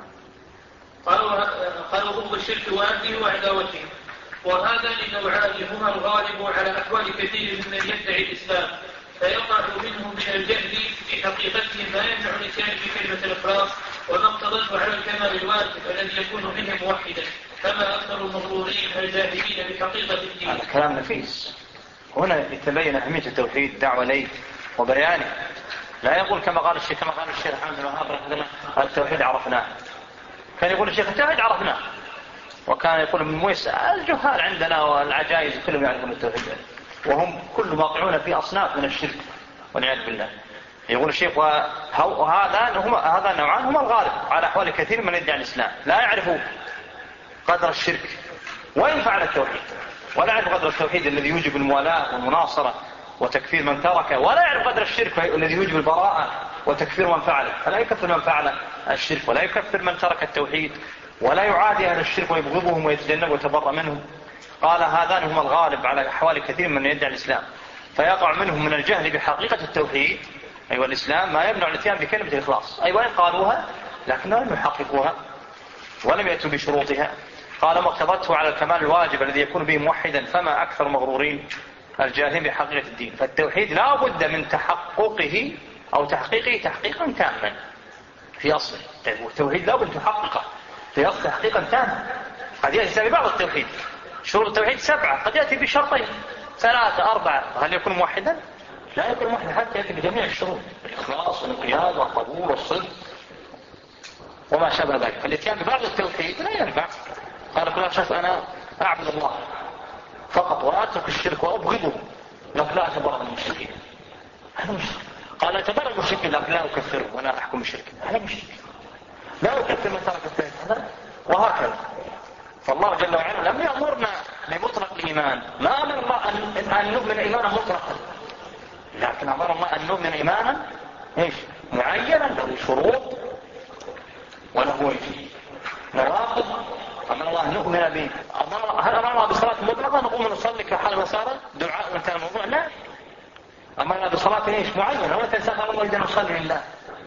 قالوا بغض الشرك وأهله وعداوته. وهذا لنوعان هما الغالب على أحوال كثير ممن يدعي الإسلام، فيقع منهم من الجهل في حقيقتهم ما يمنع الإتيان بكلمة الإخلاص وما اقتضته على الكمال الواجب الذي يكون منهم موحدا، كما أكثر المغرورين الجاهلين بحقيقة الدين. هذا كلام نفيس. هنا يتبين أهمية التوحيد الدعوة إليه وبيانه. لا يقول كما قال الشيخ حمد الوهاب رحمه الله التوحيد عرفناه. كان يقول الشيخ التوحيد عرفناه، وكان يقول ابن موسى الجهال عندنا والعجائز كلهم يعرفون التوحيد وهم كل واقعون في أصناف من الشرك والعياذ بالله. يقول الشيخ هذا نوعان هما الغالب على أحوال كثير من يدعي الإسلام، لا يعرفوا قدر الشرك وإن فعل التوحيد، ولا يعرف قدر التوحيد الذي يوجب الموالاة والمناصرة وتكفير من تركه، ولا يعرف قدر الشرك الذي يوجب البراءة وتكفير من فعله. فلا يكفر من فعل الشرك ولا يكفر من ترك التوحيد، ولا يعادي أهل الشرك ويبغضهم ويتجنب ويتبرأ منهم. قال هذان هما الغالب على أحوال كثير من يدعي الإسلام، فيقع منهم من الجهل بحقيقة التوحيد أيوة الإسلام ما يمنع الاتيان بكلمة الإخلاص، أيوة قالوها لكنهم لم يحققوها ولم يأتوا بشروطها. قال ما اقتضته على الكمال الواجب الذي يكون به موحدا، فما أكثر مغرورين الجاهلين بحقيقة الدين. فالتوحيد لا بد من تحققه أو تحقيقه تحقيقا تاما في أصله. التوحيد لا بد تحققه في أصله تحقيقا تاما. قد يأتي ببعض التوحيد شروط التوحيد 7، قد يأتي بشرطين 3 4. هل يكون موحدا؟ لا يكون موحدا حتى يأتي بجميع الشروط، الإخلاص والانقياد والقبول والصدق وما شابه ذلك. فالاتيان ببعض التوحيد لا ينفع. قال كل شخص أنا أعبد الله فقط وأترك الشرك وأبغضه، لكن لا أتبرأ من المشركين. هذا مشرك. قال أتبرأ من المشركين لكن لا أكفره ولا أحكم الشرك. هذا مشرك. لا أكفر من ترك التوحيد. وهكذا. فالله جل وعلا لم يأمرنا بمطلق الإيمان، ما أمر الله أن نؤمن إيمانا مطلقا، لكن أمر الله أن نؤمن إيمانا معينا له شروط وله نواقض. أمر الله أن نؤمن به. هل أمر الله بصلاة مطلقة نقوم نصلي كحال مسارة دعاء وانتهى الموضوع؟ لا. أمر الله بصلاة معينة، ولا تنسى الله إذا نصلي لله.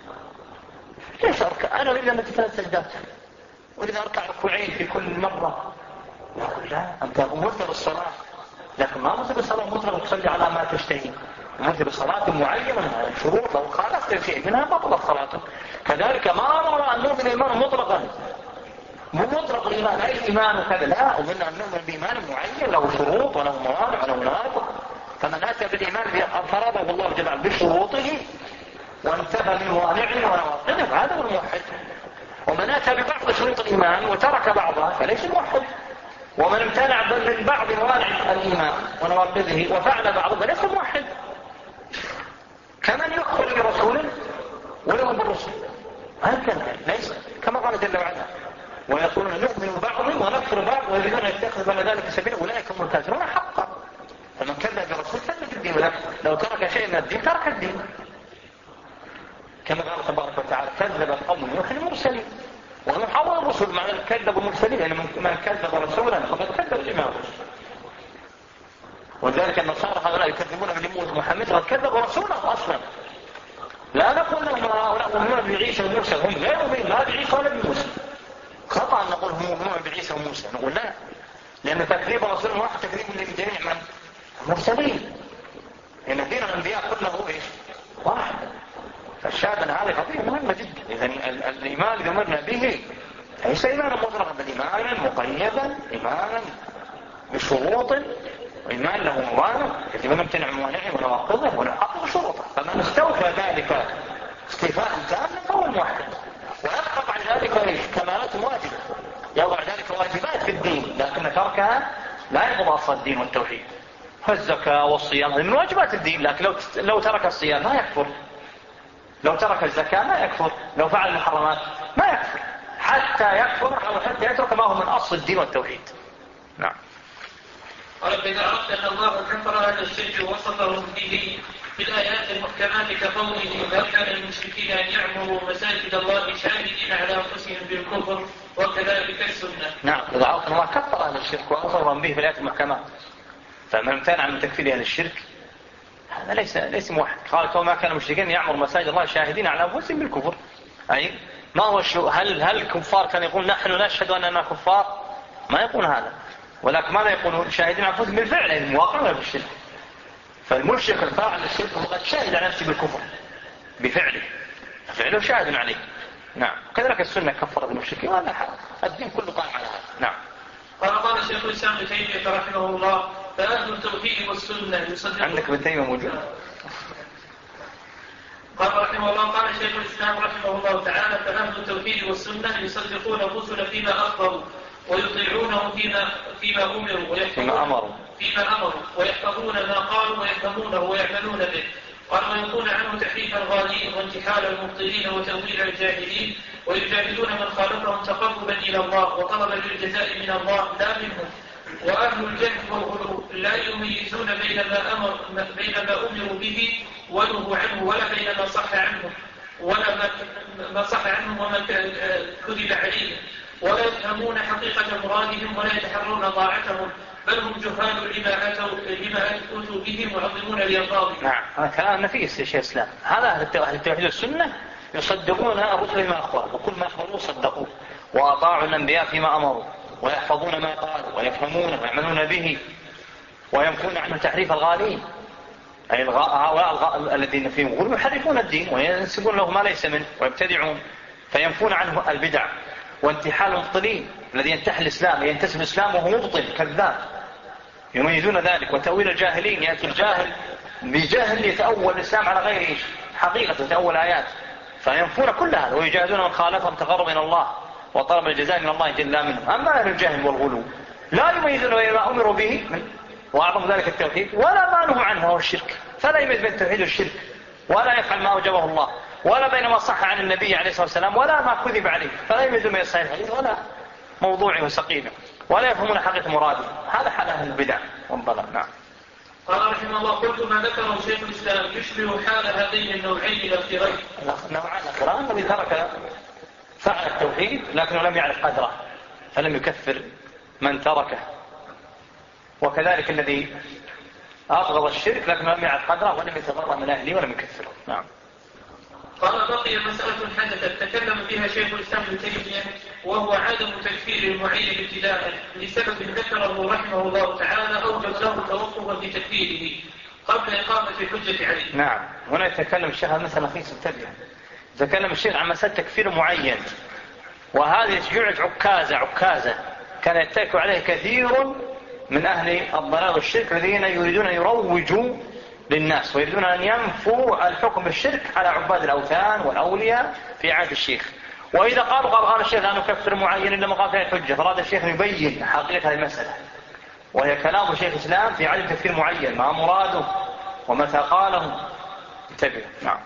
ليش أركع؟ أنا أريد أن أتثلاث سجدات وإذا أركع ركوعين في كل مرة. يقول لا، أنت أمرت بالصلاة، لكن ما أمرت بالصلاة مطلقة تصلي على ما تشتهي. أمرت بصلاة معينة شروط، لو خالفت شيء منها بطلت صلاتك. كذلك ما أمر أن نؤمن إيمانا مطلقا، مو مطلق الإيمان أي إيمان وكذا، لا، ومنا أن نؤمن بإيمان معين له شروط وله موانع وله نواقض. فمن أتى بالإيمان فرضه الله جل وعلا بشروطه وانتهى من موانعه ونواقضه فهذا هو الموحد. ومن أتى ببعض شروط الإيمان وترك بعضها فليس موحد. ومن امتنع من بعض موانع الإيمان ونواقضه وفعل بعضه فليس موحد. كمن يكفر برسوله ولو بالرسل هكذا ليس كما قال جل وعلا ويقولون نؤمن بعض ونكفر بعض ويريدون ان يتخذوا بعد ذلك سبيلا اولئك هم الكافرون حقا. فمن كذب برسول كذب الدين، لو ترك شيء من الدين ترك الدين. كما قال تبارك وتعالى كذب قوم نوح المرسلين ونحول الرسل مع كذب المرسلين، يعني من كذب رسولا فقد كذب جميع الرسل. وذلك النصارى هؤلاء يكذبون بمحمد قد كذبوا رسوله اصلا. لا نقول لهم هؤلاء مؤمنون بعيسى وموسى، هم غير مؤمنين لا بعيسى ولا بموسى. خطأ أن نقول هم مؤمنون بعيسى وموسى، نقول لا، لأن تكذيب رسول واحد تكذيب لجميع من المرسلين، لأن دين الأنبياء كله إيش؟ واحد. فالشاهد أن هذه قضية مهمة جدا. إذن الإيمان اللي أمرنا به ليس إيمانا مطلقا بل إيمانا مقيدا، إيمانا بشروط، إيمان له موانع التي من امتنع موانعه ونواقضه ونحقق شروطه. فمن استوفى ذلك استيفاء تاما فهو الموحد. ويبقى بعد ذلك كمالات واجبة، يضع ذلك واجبات في الدين لكن تركها لا ينقض أصل الدين والتوحيد. فالزكاة والصيام من واجبات الدين، لكن لو ترك الصيام ما يكفر، لو ترك الزكاة ما يكفر، لو فعل المحرمات ما يكفر، حتى يكفر أو حتى يترك ما هو من أصل الدين والتوحيد. نعم. قال فإذا عرفت أن الله كفر هذا الشرك ووصفهم به في الآيات المحكمات كقوله ما كان للمشركين أن يعمروا مساجد الله شاهدين على أنفسهم بالكفر وكذلك السنة. نعم، إذا عرفت أن الله كفر هذا الشرك ووصفهم به في الآيات المحكمات فمن امتنع من تكفير هذا الشرك هذا ليس موحد. قال ما كان المشركين يعمروا مساجد الله شاهدين على أنفسهم بالكفر، أي ما هو هل الكفار كان يقول نحن نشهد أننا كفار؟ ما يقول هذا، ولكن ماذا يقولون؟ شاهدين على أنفسهم بالفعل، يعني مواقعون بالشرك. فالمشرك الفاعل الشرك فقد شاهد على نفسه بالكفر بفعله، فعله شاهد عليه. نعم، كذلك السنة كفرت المشركين ولا الدين كله قائم على هذا. نعم. قال شيخ الإسلام ابن تيمية رحمه الله فأهل التوحيد والسنة يصدقون. عندك ابن تيمية موجود؟ قال رحمه الله قال شيخ الإسلام رحمه الله تعالى فأهل التوحيد والسنة يصدقون الرسل فيما أخبروا ويطيعونه فيما أمروا ويحفظون ما قالوا ويفهمونه ويعملون به. قال وينقون عنه تحريف الغالين وانتحال المبطلين وتأويل الجاهلين ويجاهدون من خالفهم تقربا إلى الله وطلبا للجزاء من الله لا منهم. وأهل الجهل والغلو لا يميزون بين ما أمروا به ونهوا عنه ولا بين ما صح عنه وما كذب عليه، ولا يفهمون حقيقة مرادهم ولا يتحرون طاعتهم، بل هم جهال لما أتوا به معظمون لألفاظهم. نعم، هذا كلام نفيس يا شيخ الإسلام. هذا أهل التوحيد والسنة يصدقون الرسل فيما أخبروا وكل ما أخبروا صدقوه وأطاعوا الأنبياء فيما أمروا ويحفظون ما قالوا ويفهمونه ويعملون به وينفون عنه تحريف الغالين، أي هؤلاء الذين فيهم غلو يحرفون الدين وينسبون له ما ليس منه ويبتدعون، فينفون عنه البدع وانتحال المبطلين الذي ينتحل الإسلام ينتسب الإسلام وهو مبطل كذاب يميزون ذلك، وتأويل الجاهلين يأتي الجاهل بجهل يتأول الإسلام على غير حقيقة يتأول آيات، فينفون كل هذا ويجاهدون من خالفهم تقرب إلى الله وطلب الجزاء من الله جل منهم. أما أهل الجهل والغلو لا يميزون بين ما أمروا به وأعظم ذلك التوحيد ولا ما نهوا عنه هو الشرك، فلا يميز بين التوحيد والشرك ولا يفعل ما أوجبه الله ولا بين ما صح عن النبي عليه الصلاة والسلام ولا ما كذب عليه، فلا يميز بين الصحيح الحديث ولا موضوعه وسقيمه ولا يفهمون حقيقة مراده. هذا حال أهل البدع والضلال. نعم. قال رحمه الله قلت ما ذكره شيخ الإسلام يشبه حال هذين النوعين الأخيرين. النوعان الأخيران الذي ترك فعل التوحيد لكنه لم يعرف قدره فلم يكفر من تركه، وكذلك الذي أبغض الشرك لكنه لم يعرف قدره ولم يتبرأ من أهله ولم يكفره. نعم. قال بقي مسألة حدثت تكلم فيها شيخ الإسلام ابن تيمية وهو عدم تكفير المعين ابتداء لسبب ذكره رحمه الله تعالى أوجب له توقفا في تكفيره قبل إقامة الحجة عليه. نعم، هنا يتكلم الشيخ عن مسألة خيس التبية. يتكلم الشيخ عن مسألة تكفير معين وهذه جعلت عكازة كان يتكئ عليه كثير من أهل الضلال والشرك الذين يريدون أن يروجوا للناس ويريدون أن ينفوا الحكم بالشرك على عباد الأوثان والأولياء في عهد الشيخ. وإذا قال الشيخ لا نكفر معين إلا مقام فيه الحجة، فراد الشيخ يبين حقيقة هذه المسألة، وهي كلام شيخ الإسلام في عدم تكفير معين ما مراده ومتى قاله. انتبه. نعم.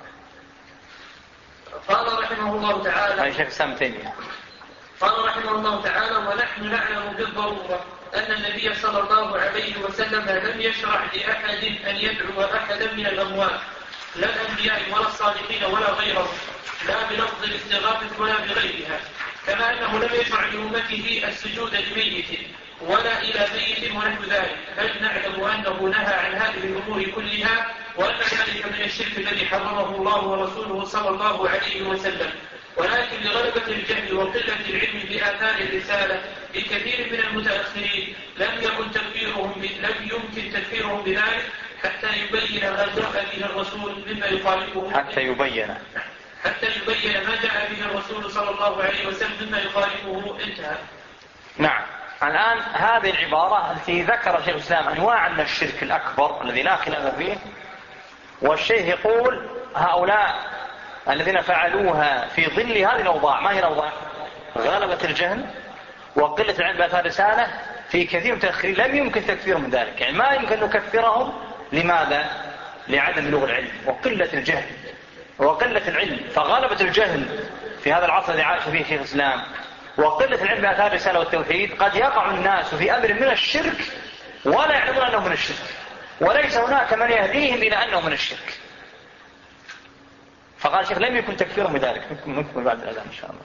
قال رحمه الله تعالى هذا شيخ الإسلام تيمية. قال رحمه الله تعالى: ونحن نعلم بالضرورة أن النبي صلى الله عليه وسلم لم يشرع لأحد أن يدعو أحدا من الأموات، لا الأنبياء ولا الصالحين ولا غيرهم، لا بلفظ الاستغاثة ولا بغيرها، كما أنه لم يشرع لأمته السجود لميت ولا إلى ميت ونحو ذلك، بل نعلم أنه نهى عن هذه الأمور كلها، وأن ذلك من الشرك الذي حرمه الله ورسوله صلى الله عليه وسلم. ولكن لغلبة الجهل وقلة العلم بآثار الرسالة لكثير من المتأخرين لم يمكن تكفيرهم بذلك حتى يبين ما جاء به الرسول مما يخالفه حتى يبين ما جاء به الرسول صلى الله عليه وسلم مما يخالفه. انتهى. نعم. الآن هذه العبارة التي ذكر شيخ الإسلام أنواع من الشرك الأكبر الذي لا خلاف فيه، والشيخ يقول هؤلاء الذين فعلوها في ظل هذه الأوضاع. ما هي الأوضاع؟ غلبة الجهل وقلة العلم بآثار الرسالة في كثير من التأخيرين لم يمكن تكفيرهم من ذلك، يعني ما يمكن نكفرهم. لماذا؟ لعدم بلوغ العلم وقلة الجهل وقلة العلم. فغلبة الجهل في هذا العصر الذي عاش فيه شيخ الإسلام وقلة العلم بآثار الرسالة والتوحيد قد يقع الناس في أمر من الشرك ولا يعلمون أنه من الشرك، وليس هناك من يهديهم إلى أنه من الشرك. فقال الشيخ لم يكن تكفيرهم بذلك. نكمل بعد الأذان إن شاء الله.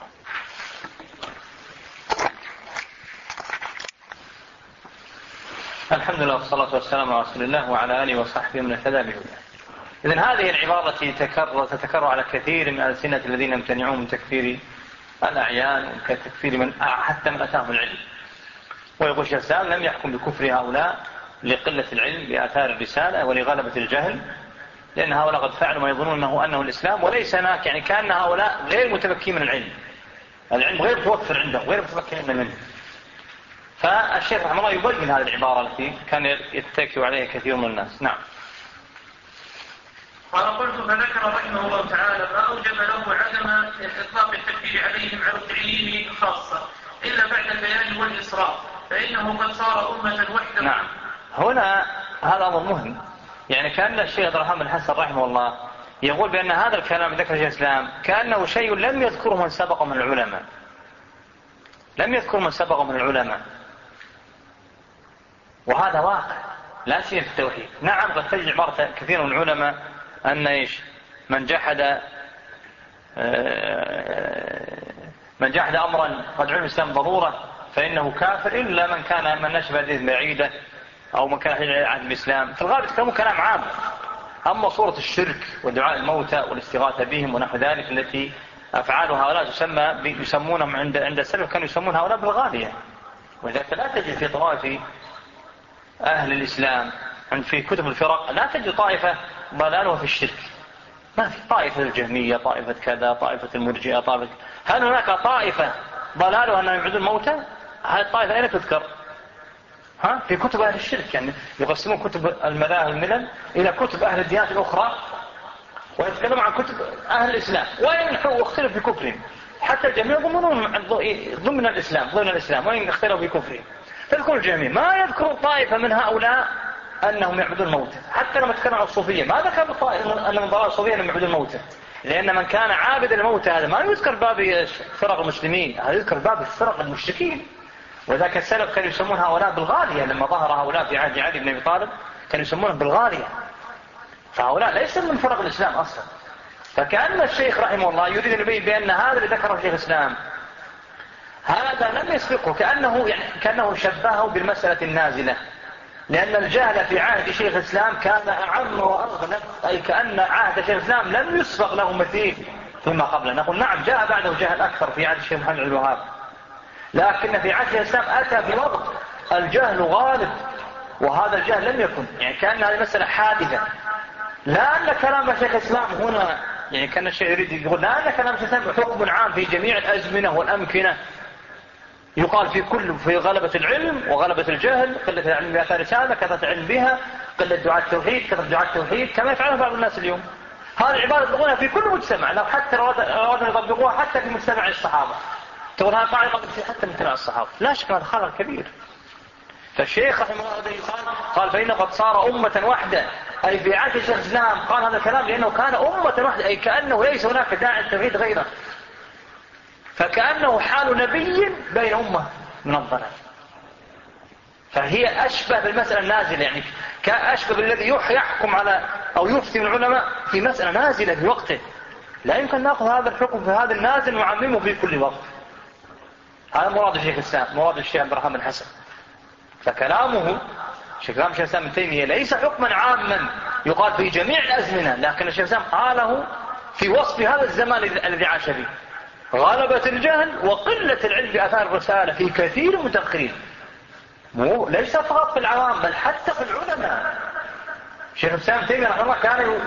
الحمد لله والصلاة والسلام على رسول الله وعلى آله وصحبه من اهتدى بهداه. إذن هذه العبارة التي تتكرر على كثير من ألسنة الذين يمتنعون من تكفير الأعيان وكتكفير من حتى من أتاهم العلم. ويقول الشيخ الإسلام لم يحكم بكفر هؤلاء لقلة العلم بآثار الرسالة ولغلبة الجهل، لأن هؤلاء قد فعلوا ما يظنون أنه الإسلام، وليس هناك يعني كأن هؤلاء غير متمكنين من العلم غير متوفر عندهم، غير متمكنين منه. فالشيخ رحمه الله يبين هذه العبارة التي كان يتكئ عليها كثير من الناس. نعم. قال قلت فذكر رحمه الله تعالى ما أوجب له عدم إطلاق التكفير عليهم على التعيين خاصة إلا بعد البيان والإصرار، فإنه قد صار أمة وحدة. نعم. هنا هذا أمر مهم، يعني كأن الشيخ عبد الرحمن بن حسن رحمه الله يقول بأن هذا الكلام ذكر شيخ الإسلام كأنه شيء لم يذكره من سبق من العلماء، لم يذكر من سبق من العلماء، وهذا واقع لا شيء في التوحيد. نعم قد تجد عبارة كثير من العلماء أن إيش من جحد أمرا قد علم الإسلام ضرورة فإنه كافر، إلا من كان من نشبه الإذن بعيدة أو من كان عهد الإسلام. في الغالب يتكلمون كلام عام. أما صورة الشرك ودعاء الموتى والاستغاثة بهم ونحو ذلك التي أفعال هؤلاء يسمونهم عند السلف كانوا يسمون هؤلاء بالغالية. وذلك لا تجد في طوائف أهل الإسلام في كتب الفرق لا تجد طائفة ضلالها في الشرك، ما في. طائفة الجهمية، طائفة كذا، طائفة المرجئة، طائفة. هل هناك طائفة ضلالها أنهم يعبدون الموتى؟ هذه الطائفة أين تذكر؟ في كتب أهل الشرك، يعني يقسمون كتب المذاهب الملل إلى كتب أهل الديانات الأخرى ويتكلمون عن كتب أهل الإسلام وين يختلف بكفرهم. حتى الجميع يضمنون ضمن الإسلام وين يختلفوا بكفرهم. تذكر الجميع ما يذكر طائفة من هؤلاء أنهم يعبدون الموتى. حتى لما تكلم عن الصوفية ما ذكر طائفة أن من ضلال الصوفية أنهم يعبدون الموتى، لأن من كان عابد الموتى هذا ما يذكر باب فرق المسلمين، هذا يذكر باب فرق المشركين. وذاك السلف كانوا يسمون هؤلاء بالغالية. لما ظهر هؤلاء في عهد علي بن أبي طالب كانوا يسمونهم بالغالية، فهؤلاء ليس من فرق الإسلام أصلا. فكأن الشيخ رحمه الله يريد أن يبين بأن هذا اللي ذكره الشيخ الإسلام هذا لم يسبقه، كأنه شبهه بالمسألة النازلة، لأن الجهل في عهد شيخ الإسلام كان أعم وأغلب، أي كأن عهد شيخ الإسلام لم يسبق له مثيل فيما قبله. نقول نعم جاء بعده جهل أكثر في عهد الشيخ محمد الوهاب، لكن في عهد الإسلام أتى بوقت الجهل غالب، وهذا الجهل لم يكن، يعني كأن هذه مسألة حادثة. لا أن كلام شيخ الإسلام هنا يعني كان الشيء يريد يقول لا، كلام الشيخ حكم عام في جميع الأزمنة والأمكنة، يقال في غلبة العلم وغلبة الجهل، قلة العلم بآثار رسالة، كثرة العلم بها، قلة دعاة التوحيد، كثرة دعاة التوحيد، كما يفعلها بعض الناس اليوم. هذه العبارة يطبقونها في كل مجتمع، لو حتى أرادوا يطبقوها حتى في مجتمع الصحابة، تقول هذا قاعدة حتى مجتمع الصحابة، لا شك هذا خلل كبير. فالشيخ رحمه الله قال فإنه قد صار أمة واحدة، أي في عهد الشيخ الإسلام قال هذا الكلام لأنه كان أمة واحدة، أي كأنه ليس هناك داعي التوحيد غيره، فكأنه حال نبي بين أمة من الضلال. فهي أشبه بالمسألة النازلة، يعني كأشبه بالذي يحكم على أو يفتي من العلماء في مسألة نازلة في وقته، لا يمكن نأخذ هذا الحكم في هذا النازل ونعممه في كل وقت. هذا مراد الشيخ الإسلام، مراد الشيخ عبد الرحمن بن حسن. فكلامه شيخ الإسلام ابن تيمية ليس حكما عاما يقال في جميع الأزمنة، لكن الشيخ الإسلام قاله في وصف هذا الزمان الذي عاش فيه، غلبة الجهل وقلة العلم بآثار الرسالة في كثير متأخرين، ليس فقط في العوام بل حتى في العلماء. الشيخ الإسلام ابن تيمية رحمه الله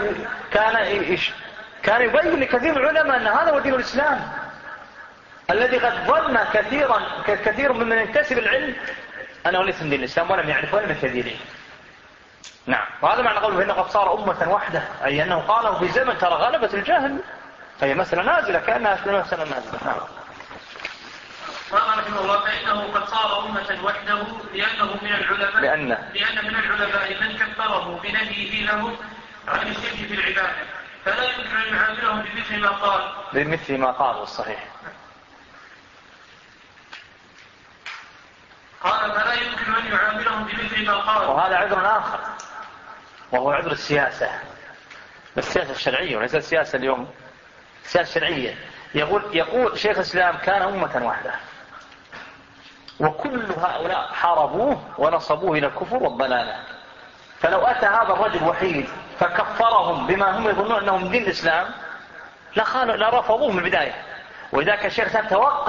كان يبين لكثير من العلماء أن هذا هو دين الإسلام الذي قد ظن كثير ممن ينتسب العلم أنه ليس من دين الإسلام ولم يعرف ولم يهتدي. نعم، وهذا معنى قوله إنه قد صار أمة واحدة، أي أنه قاله في زمن ترى غلبة الجهل، فهي مسألة نازلة كأنها مسألة نازلة. نعم. قال رحمه الله فإنه قد صار أمة وحده لأنه من العلماء لأن من العلماء من كفره بنهيه له عن الشرك في العبادة، فلا يمكن أن يعاملهم بمثل ما قال الصحيح. قال فلا يمكن أن يعاملهم بمثل ما قال. وهذا عذر آخر وهو عذر السياسة، السياسة الشرعية وليس السياسة اليوم، السياسة الشرعية. يقول شيخ الإسلام كان أمة واحدة وكل هؤلاء حاربوه ونصبوه إلى الكفر والضلالة، فلو أتى هذا الرجل وحيد فكفرهم بما هم يظنون أنهم دين الإسلام لرفضوه من البداية. وذاك الشيخ الإسلام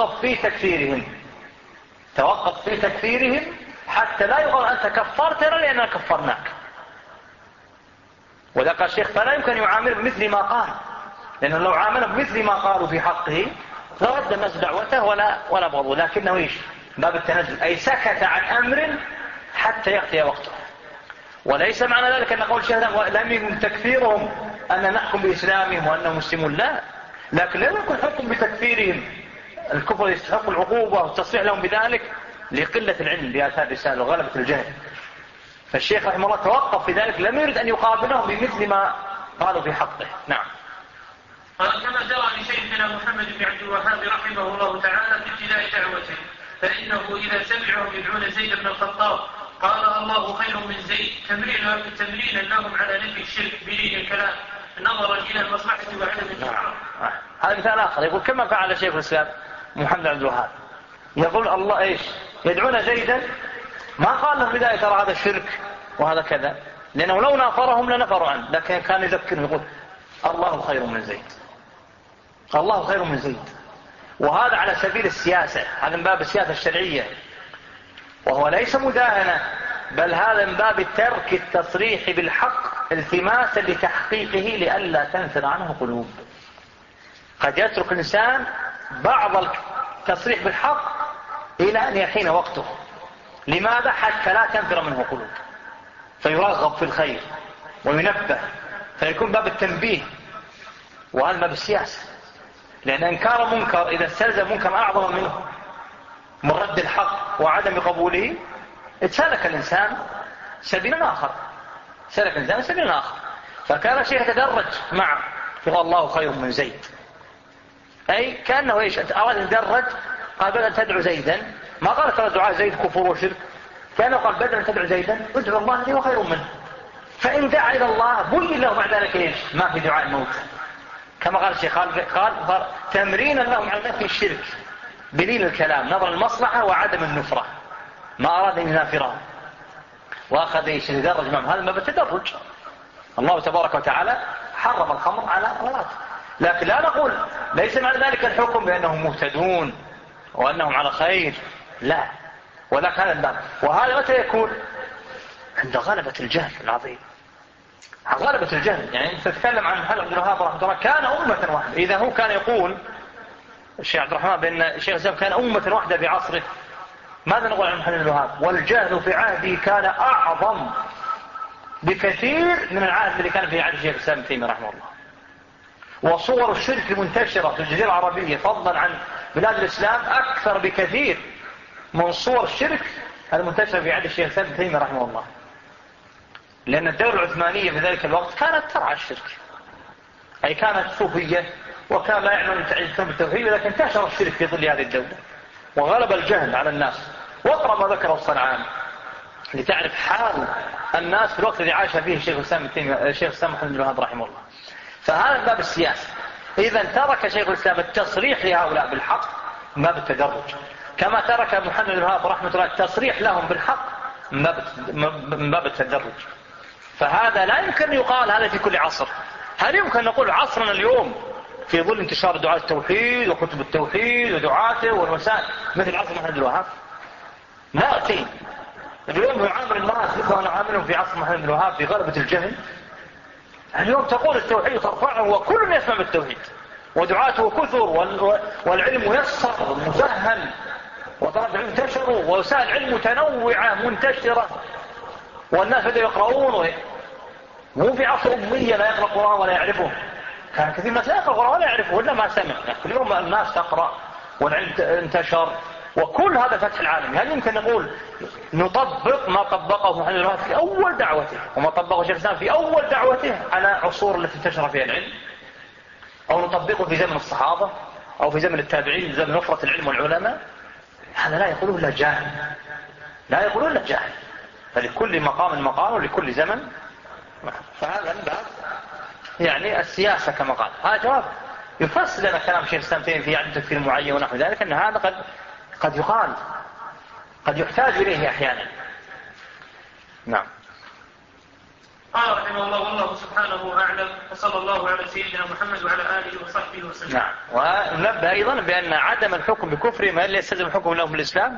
توقف في تكفيرهم حتى لا يقال أنت كفرتنا لأننا كفرناك. وذاك الشيخ فلا يمكن يعامل بمثل ما قال، لأنه لو عامل بمثل ما قالوا في حقه لرد الناس دعوته ولا بغضوا، لكنه إيش؟ باب التنزل، أي سكت عن أمر حتى يأتي وقته. وليس معنى ذلك أن قول الشيخ لم يكن تكفيرهم أن نحكم بإسلامهم وأنهم مسلمون، لا، لكن لم يكن حكم بتكفيرهم الكفر يستحق العقوبة والتصريح لهم بذلك لقلة العلم بآثار الرسالة وغلبة الجهل. فالشيخ رحمه الله توقف في ذلك، لم يرد أن يقابلهم بمثل ما قالوا في حقه. نعم. قال كما جرى لشيخنا محمد بن عبد الوهاب رحمه الله تعالى في ابتداء دعوته، فإنه إذا سمعهم يدعون زيد بن الخطاب قال الله خير من زيد تمرينا لهم على نفي الشرك بلين الكلام نظرا إلى المصلحة وعدم الشرع. هذا مثال آخر يقول كما فعل شيخ الإسلام محمد بن عبد الوهاب، يقول الله إيش؟ يدعون زيدا، ما قال لهم بداية ترى هذا الشرك وهذا كذا، لأنه لو نافرهم لنفروا عنه، لكن كان يذكرهم يقول الله خير من زيد، الله خير من زيد. وهذا على سبيل السياسة، هذا من باب السياسة الشرعية، وهو ليس مداهنة، بل هذا من باب ترك التصريح بالحق التماسا لتحقيقه لئلا تنفر عنه قلوب. قد يترك الإنسان بعض التصريح بالحق إلى أن يحين وقته، لماذا؟ حتى لا تنفر منه قلوب، فيرغب في الخير وينبه، فيكون باب التنبيه. وهذا باب السياسة، لأن إنكار منكر إذا استلزم منكر أعظم منه من رد الحق وعدم قبوله اتسلك الإنسان سبيلا آخر. فكان الشيخ يتدرج معه، يقول الله خير من زيد، أي كأنه إيش؟ أراد أن يتدرج، قال بدل أن تدعو زيدا، ما قال ترى دعاء زيد كفر وشرك، كأنه قال بدل أن تدعو زيدا ادعو الله لي وخير منه، فإن دعا إلى الله بين له بعد ذلك إيش؟ ما في دعاء الموت، كما قال الشيخ قال تمرينا لهم على نفي الشرك بلين الكلام نظر المصلحة وعدم النفرة، ما أراد أن ينافره، وأخذ يتدرج معهم. هذا ما بالتدرج، الله تبارك وتعالى حرم الخمر على أولاد، لكن لا نقول ليس معنى ذلك الحكم بأنهم مهتدون وأنهم على خير، لا، ولا كان الباب. وهذا متى يكون؟ عند غلبة الجهل العظيم، غلبة الجهل. يعني أنت تتكلم عن محمد عبد الوهاب رحمه الله كان أمة واحدة. إذا هو كان يقول الشيخ عبد الرحمن بأن الشيخ الإسلام كان أمة واحدة في عصره، ماذا نقول عن محمد عبد الوهاب؟ والجهل في عهده كان أعظم بكثير من العهد اللي كان في عهد الشيخ الإسلام ابن تيمية رحمه الله. وصور الشرك منتشرة في الجزيرة العربية فضلا عن بلاد الإسلام أكثر بكثير من صور الشرك المنتشرة في عهد الشيخ الإسلام ابن تيمية رحمه الله. لأن الدولة العثمانية في ذلك الوقت كانت ترعى الشرك، أي كانت صوفية وكان لا يعلم بالتوحيد، لكن انتشر الشرك في ظل هذه الدولة وغلب الجهل على الناس. واقرأ ما ذكره الصنعاني لتعرف حال الناس في الوقت الذي عاش فيه الشيخ الإسلام ابن تيمية الشيخ الإسلام محمد بن الوهاب رحمه الله. فهذا من باب السياسة. إذا ترك شيخ الإسلام التصريح لهؤلاء بالحق من باب التدرج، كما ترك محمد بن الوهاب رحمه الله التصريح لهم بالحق من باب التدرج. فهذا لا يمكن يقال هذا في كل عصر. هل يمكن نقول عصرنا اليوم في ظل انتشار دعاة التوحيد وكتب التوحيد ودعاته والوسائل مثل عصر محمد بن الوهاب؟ نأتي اليوم يعامل الناس مثل ما نعاملهم في عصر محمد بن الوهاب بغلبة الجهل. اليوم تقول التوحيد ترفعه وكل يسمع بالتوحيد ودعاته كثر والعلم يسر مسهل وطلب العلم انتشروا ووسائل علم متنوعة منتشرة والناس بدأوا يقرؤون. مو في عصر أمية لا يقرأ القرآن ولا يعرفه، كان كثير الناس لا يقرأ القرآن ولا يعرفه إلا ما سمع. اليوم الناس تقرأ والعلم انتشر وكل هذا فتح العالم. هل يمكن نقول نطبق ما طبقه محمد بن الوهاب في أول دعوته وما طبقه شيخ الإسلام في أول دعوته على عصور التي انتشر فيها العلم، أو نطبقه في زمن الصحابة أو في زمن التابعين زمن نفرة العلم والعلماء؟ هذا لا يقوله إلا جاهل، لا يقوله إلا جاهل. فلكل مقام مقام ولكل زمن. فهذا من باب يعني السياسة كما قال. هذا جواب يفسر لنا كلام شيخ الإسلام في عدة تكفير معين ونحو ذلك، أن هذا قد يقال، قد يحتاج إليه أحيانا. نعم. قال رحمه الله والله سبحانه أعلم، وصلى الله على سيدنا محمد وعلى آله وصحبه وسلم. نعم. ونبه أيضا بأن عدم الحكم بكفر ما يستلزم الحكم لهم بالإسلام.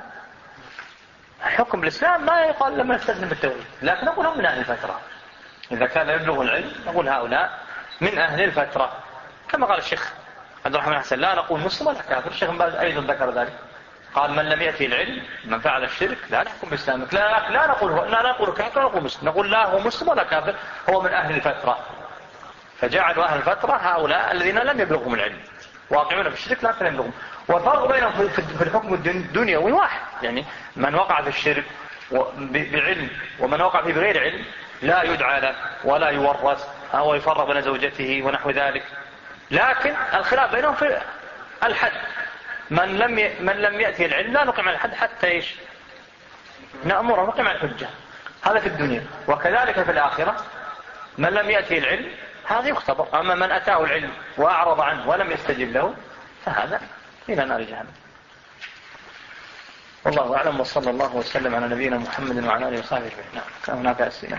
حكم بالإسلام ما يقال لما يستلزم بالتوحيد، لكن نقول هم من أهل الفترة. إذا كان يبلغ العلم نقول هؤلاء من أهل الفترة، كما قال الشيخ عبد الرحمن حسن لا نقول مسلم ولا كافر. الشيخ بن باز أيضا ذكر ذلك، قال من لم يأتي العلم من فعل الشرك لا نحكم بإسلامك. لا نقول كافر ولا نقول مسلم، نقول لا هو مسلم ولا كافر، هو من أهل الفترة. فجعلوا أهل الفترة هؤلاء الذين لم يبلغهم العلم واقعون في الشرك لكن يبلغهم. والفرق بينهم في الحكم الدنيوي واحد، يعني من وقع في الشرك بعلم ومن وقع فيه بغير علم لا يدعى له ولا يورث أو يفرق بين زوجته ونحو ذلك. لكن الخلاف بينهم في الحد. من لم يأتي العلم لا نقيم على الحد حتى ايش؟ نأمره نقيم على الحجة. هذا في الدنيا. وكذلك في الآخرة من لم يأتي العلم هذا يختبر. أما من أتاه العلم وأعرض عنه ولم يستجب له فهذا إلى نار جهنم. والله أعلم، وصلى الله وسلم على نبينا محمد وعلى آله وصحبه أجمعين. نعم. كان هناك أسئلة.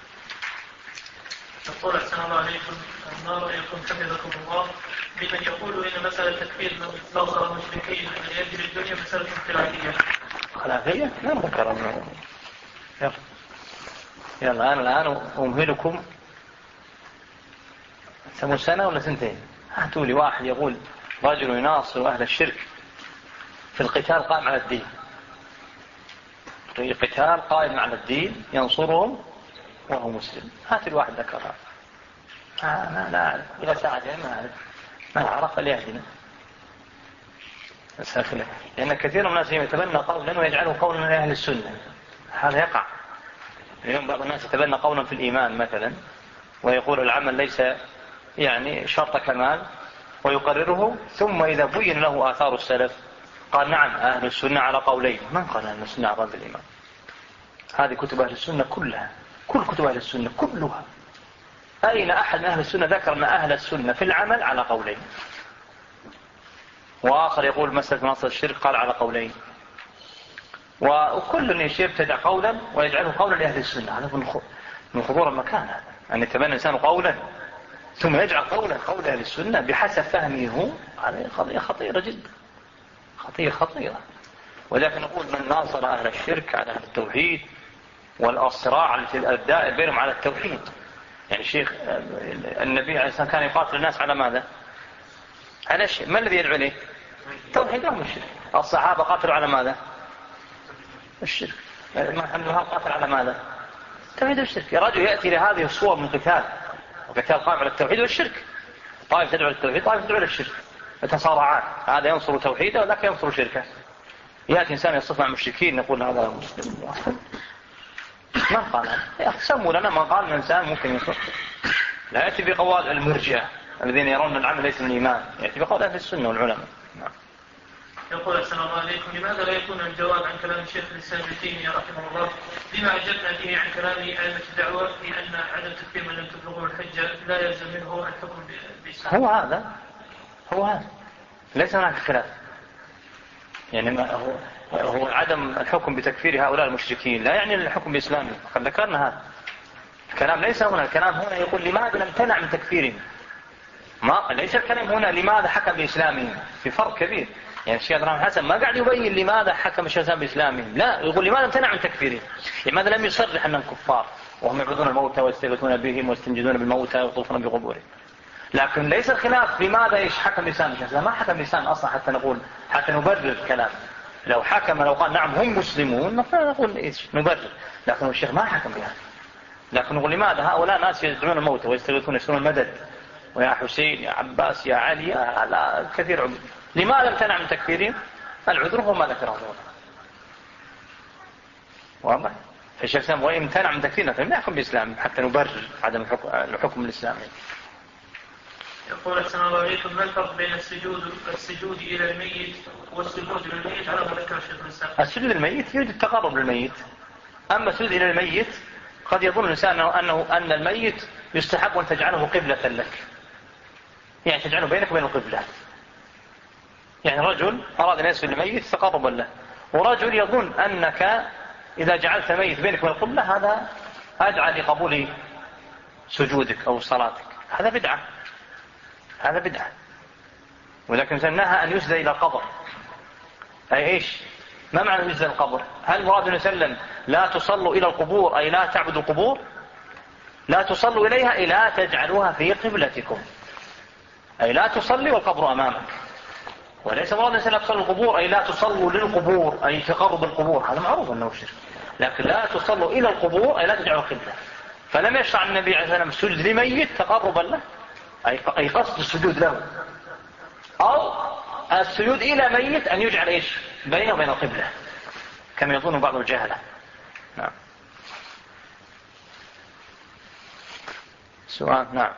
يقول أحسن الله عليكم، ما رأيكم حفظكم الله بمن يقول إن مسألة تكفير من استوصل المشركين من أجل الدنيا مسألة خلافية؟ خلافية؟ لا ذكر. يلا أنا الآن أمهلكم سموا سنة ولا سنتين. هاتوا لي واحد يقول رجل يناصر أهل الشرك في القتال قائم على الدين، في قتال قائم على الدين ينصرهم وهو مسلم. هات الواحد ذكرها. أنا لا أعرف إذا ساعدين ما أعرف فليهدنا. لأن كثير من الناس يتبنى قولا ويجعله قولا من أهل السنة. هذا يقع. اليوم بعض الناس يتبنى قولا في الإيمان مثلا ويقول العمل ليس يعني شرط كمال ويقرره، ثم إذا بين له آثار السلف قال نعم أهل السنة على قولين. من قال أهل السنة على قول الإيمان؟ هذه كتب أهل السنة كلها، كل كتب أهل السنة كلها. أين أحد من أهل السنة ذكر أن أهل السنة في العمل على قولين؟ وآخر يقول مسألة نصر الشرك قال على قولين. وكل يبتدع قولا ويجعله قولا لأهل السنة. هذا من خطورة المكان، هذا أن يتبنى الإنسان قولا ثم يجعل قول أهل السنة بحسب فهمه. هذه قضية خطيرة جدا، خطيرة. ولكن نقول من ناصر أهل الشرك على أهل التوحيد والصراع الدائر بينهم على التوحيد يعني الشيخ النبي عليه السلام كان يقاتل الناس على ماذا؟ على شيء، ما الذي يدعو إليه؟ توحيد أو الشرك. الصحابة قاتلوا على ماذا؟ الشرك. محمد وهاب قاتل على ماذا؟ توحيد والشرك. يا رجل يأتي لهذه الصور من قتال، وقتال قائم على التوحيد والشرك، طائف تدعو للتوحيد طائف تدعو للشرك، يتصارعان، هذا ينصر توحيده وذاك ينصر شركه. يأتي إنسان يصف مع المشركين نقول هذا مسلم، ما قال هذا، سموا لنا ما قال من إنسان ممكن ينصر. لا يأتي بقوال المرجئة الذين يرون العمل ليس من الإيمان، يأتي بقول أهل السنة والعلماء. يقول السلام الله عليكم، لماذا لا يكون الجواب عن كلام الشيخ الإسلام ابن تيمية رحمه الله لما أجبنا به عن كلام أئمة الدعوة في أن عدم تكفير من لم تبلغه الحجة لا يلزم منه الحكم بالإسلام؟ هو هذا ليس هناك خلاف، يعني ما هو عدم الحكم بتكفير هؤلاء المشركين لا يعني الحكم بإسلامهم، قد ذكرنا هذا الكلام. ليس هنا الكلام هنا يقول لماذا لم تنع من تكفيرهم، ما ليس الكلام هنا لماذا حكم بإسلامهم، في فرق كبير. يعني الشيخ عبد الرحمن حسن ما قاعد يبين لماذا حكم الشيخ الإسلام بإسلامهم، لا، يقول لماذا امتنع من تكفيرهم، لماذا لم يصرح أنهم كفار وهم يعبدون الموتى ويستغيثون بهم ويستنجدون بالموتى ويطوفون بقبورهم. لكن ليس الخلاف لماذا إيش حكم بإسلام الشيخ الإسلام، ما حكم بإسلام أصلا حتى نقول حتى نبرر الكلام. لو حكم لو قال نعم هم مسلمون نقول إيش نبرر، لكن الشيخ ما حكم بها. لكن نقول لماذا هؤلاء ناس يدعون الموتى ويستغيثون يشترون المدد، ويا حسين يا عباس يا علي على كثير عبد، لماذا امتنع من تكفيرهم؟ العذر هو ما ذكره هنا واضح. فالشيخ الإسلام وإن امتنع من تكفيرنا فلم يحكم بإسلام حتى نبرر عدم الحكم الإسلامي. يقول السلام الله عليكم، ما الفرق بين السجود إلى الميت والسجود إلى الميت على ما ذكر الشيخ الإسلام؟ السجود للميت يوجد التقرب للميت، أما السجود إلى الميت قد يظن الإنسان أن الميت يستحب أن تجعله قبلة لك، يعني تجعله بينك وبين القبلة. يعني رجل أراد أن يسجد للميت تقربا له، ورجل يظن أنك إذا جعلت الميت بينك وبين القبلة هذا أدعى لقبول سجودك أو صلاتك، هذا بدعة، هذا بدعة. ولكن نهى أن يسجد إلى القبر، أي إيش؟ ما معنى يسجد القبر؟ هل مراد وسلم لا تصلوا إلى القبور أي لا تعبدوا القبور؟ لا تصلوا إليها أي لا تجعلوها في قبلتكم، أي لا تصلي والقبر أمامك. وليس مراد وسلم لا تصلوا القبور أي لا تصلوا للقبور أي تقرب القبور، هذا معروف أنه شرك. لكن لا تصلوا إلى القبور أي لا تجعلوا قبلة. فلم يشرع النبي عليه الصلاة والسلام السجود لميت تقربا له أي قصد السجود له، أو السجود إلى ميت أن يجعل إيش بينه وبين القبلة كما يظن بعض الجهلة. نعم. سؤال. نعم.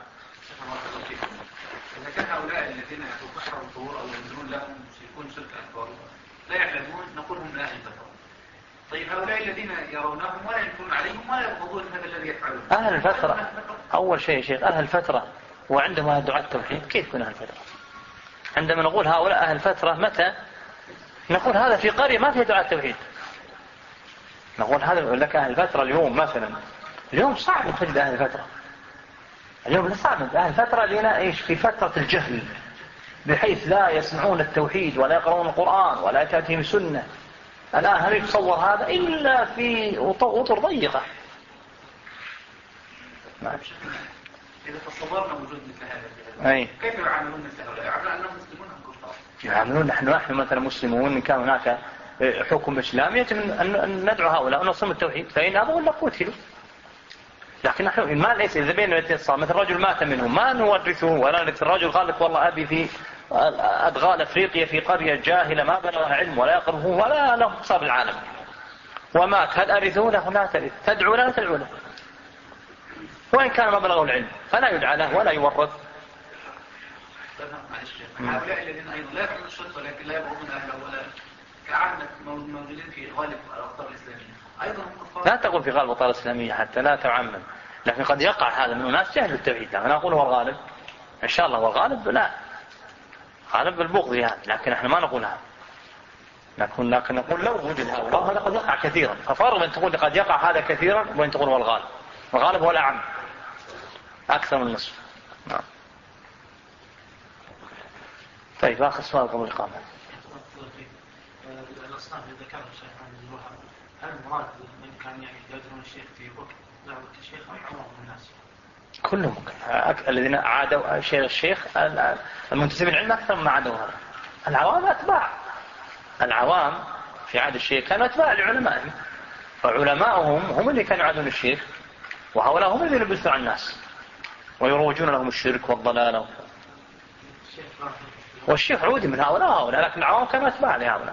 إذا كان هؤلاء الذين يتكفرون الظهور أو ينزلون لهم يكون شرك أكبر لا يعلمون نقول هم لا ينتفعون. طيب هؤلاء الذين يرونهم ولا ينكرون عليهم ولا يبغضون هذا الذي يفعلون. أهل الفترة أول شيء شيخ أهل الفترة وعندما دعاء التوحيد كيف يكون أهل الفترة؟ عندما نقول هؤلاء أهل الفترة متى؟ نقول هذا في قرية ما فيها دعاء التوحيد. نقول هذا لك أهل الفترة اليوم مثلا، اليوم صعب تجد أهل الفترة، اليوم لا صعب أهل الفترة لنا إيش في فترة الجهل بحيث لا يسمعون التوحيد ولا يقرؤون القرآن ولا تأتيهم سنة. الآن هل يتصور هذا إلا في أطر ضيقة؟ إذا تصورنا وجود مثل هذا كيف يعاملون مثل هؤلاء؟ يعاملون أنهم مسلمون أم كفار؟ يعاملون نحن مثلا مسلمون إن كان هناك حكم إسلامي يجب أن ندعو هؤلاء ونصم التوحيد، فإن أبوا ولا قتلوا. لكن نحن ما ليس إذا بين الاتصال مثل رجل مات منهم ما نورثه ولا نورث الرجل قال لك والله أبي في أدغال أفريقيا في قرية جاهلة ما بلغها علم ولا يقربه ولا له اقتصاد العالم ومات، هل أرثه له؟ لا ترث. تدعو له تدعو له وإن كان ما بلغه العلم فلا يدعى له ولا يورث. هؤلاء الذين أيضا لا يفعلون الشرك ولكن لا يبغضون أهله ولا كعامة موجودين في غالب الأوطار الإسلامية أيضا لا تقول في غالب الأوطار الإسلامية حتى لا تعمم، لكن قد يقع هذا من الناس جهل التوحيد. أنا أقول هو الغالب إن شاء الله، والغالب لا غالب بالبغض يعني، لكن احنا ما نقول هذا. لكن نقول لو وجد هؤلاء هذا قد يقع كثيرا، ففرق بين تقول قد يقع هذا كثيرا وبين تقول هو الغالب. الغالب هو الأعم أكثر من النصف. نعم. طيب آخر سؤال قبل الإقامة. الأصناف اللي ذكرها الشيخ عن الوهاب هل المراد من كان يعني يدعون الشيخ في وقت دعوة الشيخ أو عموم الناس؟ كلهم الذين عادوا شيخ الشيخ المنتسبين العلم أكثر مما عادوا هذا. العوام أتباع، العوام في عهد الشيخ كانوا أتباع لعلمائهم، فعلماؤهم هم اللي كانوا يعادون الشيخ، وهؤلاء هم الذين يلبسون على الناس ويروجون لهم الشرك والضلال. والشيخ عودي من هؤلاء، لكن العوام كانوا أتباع لهؤلاء.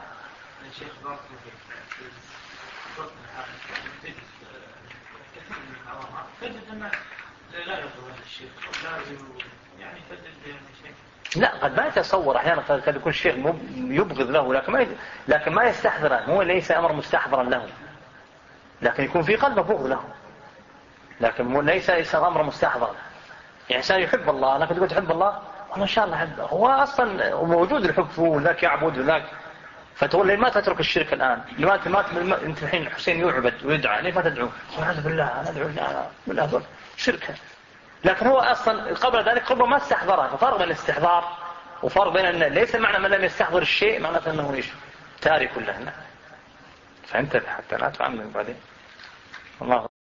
لا، قد ما يتصور أحيانا قد يكون الشيخ يبغض له، لكن ما يستحضره، هو ليس أمر مستحضرا له، لكن يكون في قلبه بغض له، لكن ليس أمر مستحضرا. يعني إنسان يحب الله، لكن تقول تحب الله والله إن شاء الله أحبه، هو أصلا موجود الحب فيه، وذاك يعبد وذاك، فتقول لي ما تترك الشرك الآن؟ أنت الحين حسين يعبد ويدعى، ليه ما تدعو؟ سبحانه بالله ندعو بالله شركه. لكن هو أصلا قبل ذلك قبل ما استحضره، ففرق بين الاستحضار وفرق بين أن ليس معنى من لم يستحضر الشيء معناته أنه إيش تارك له. فانتبه حتى لا تعمل بعدين. الله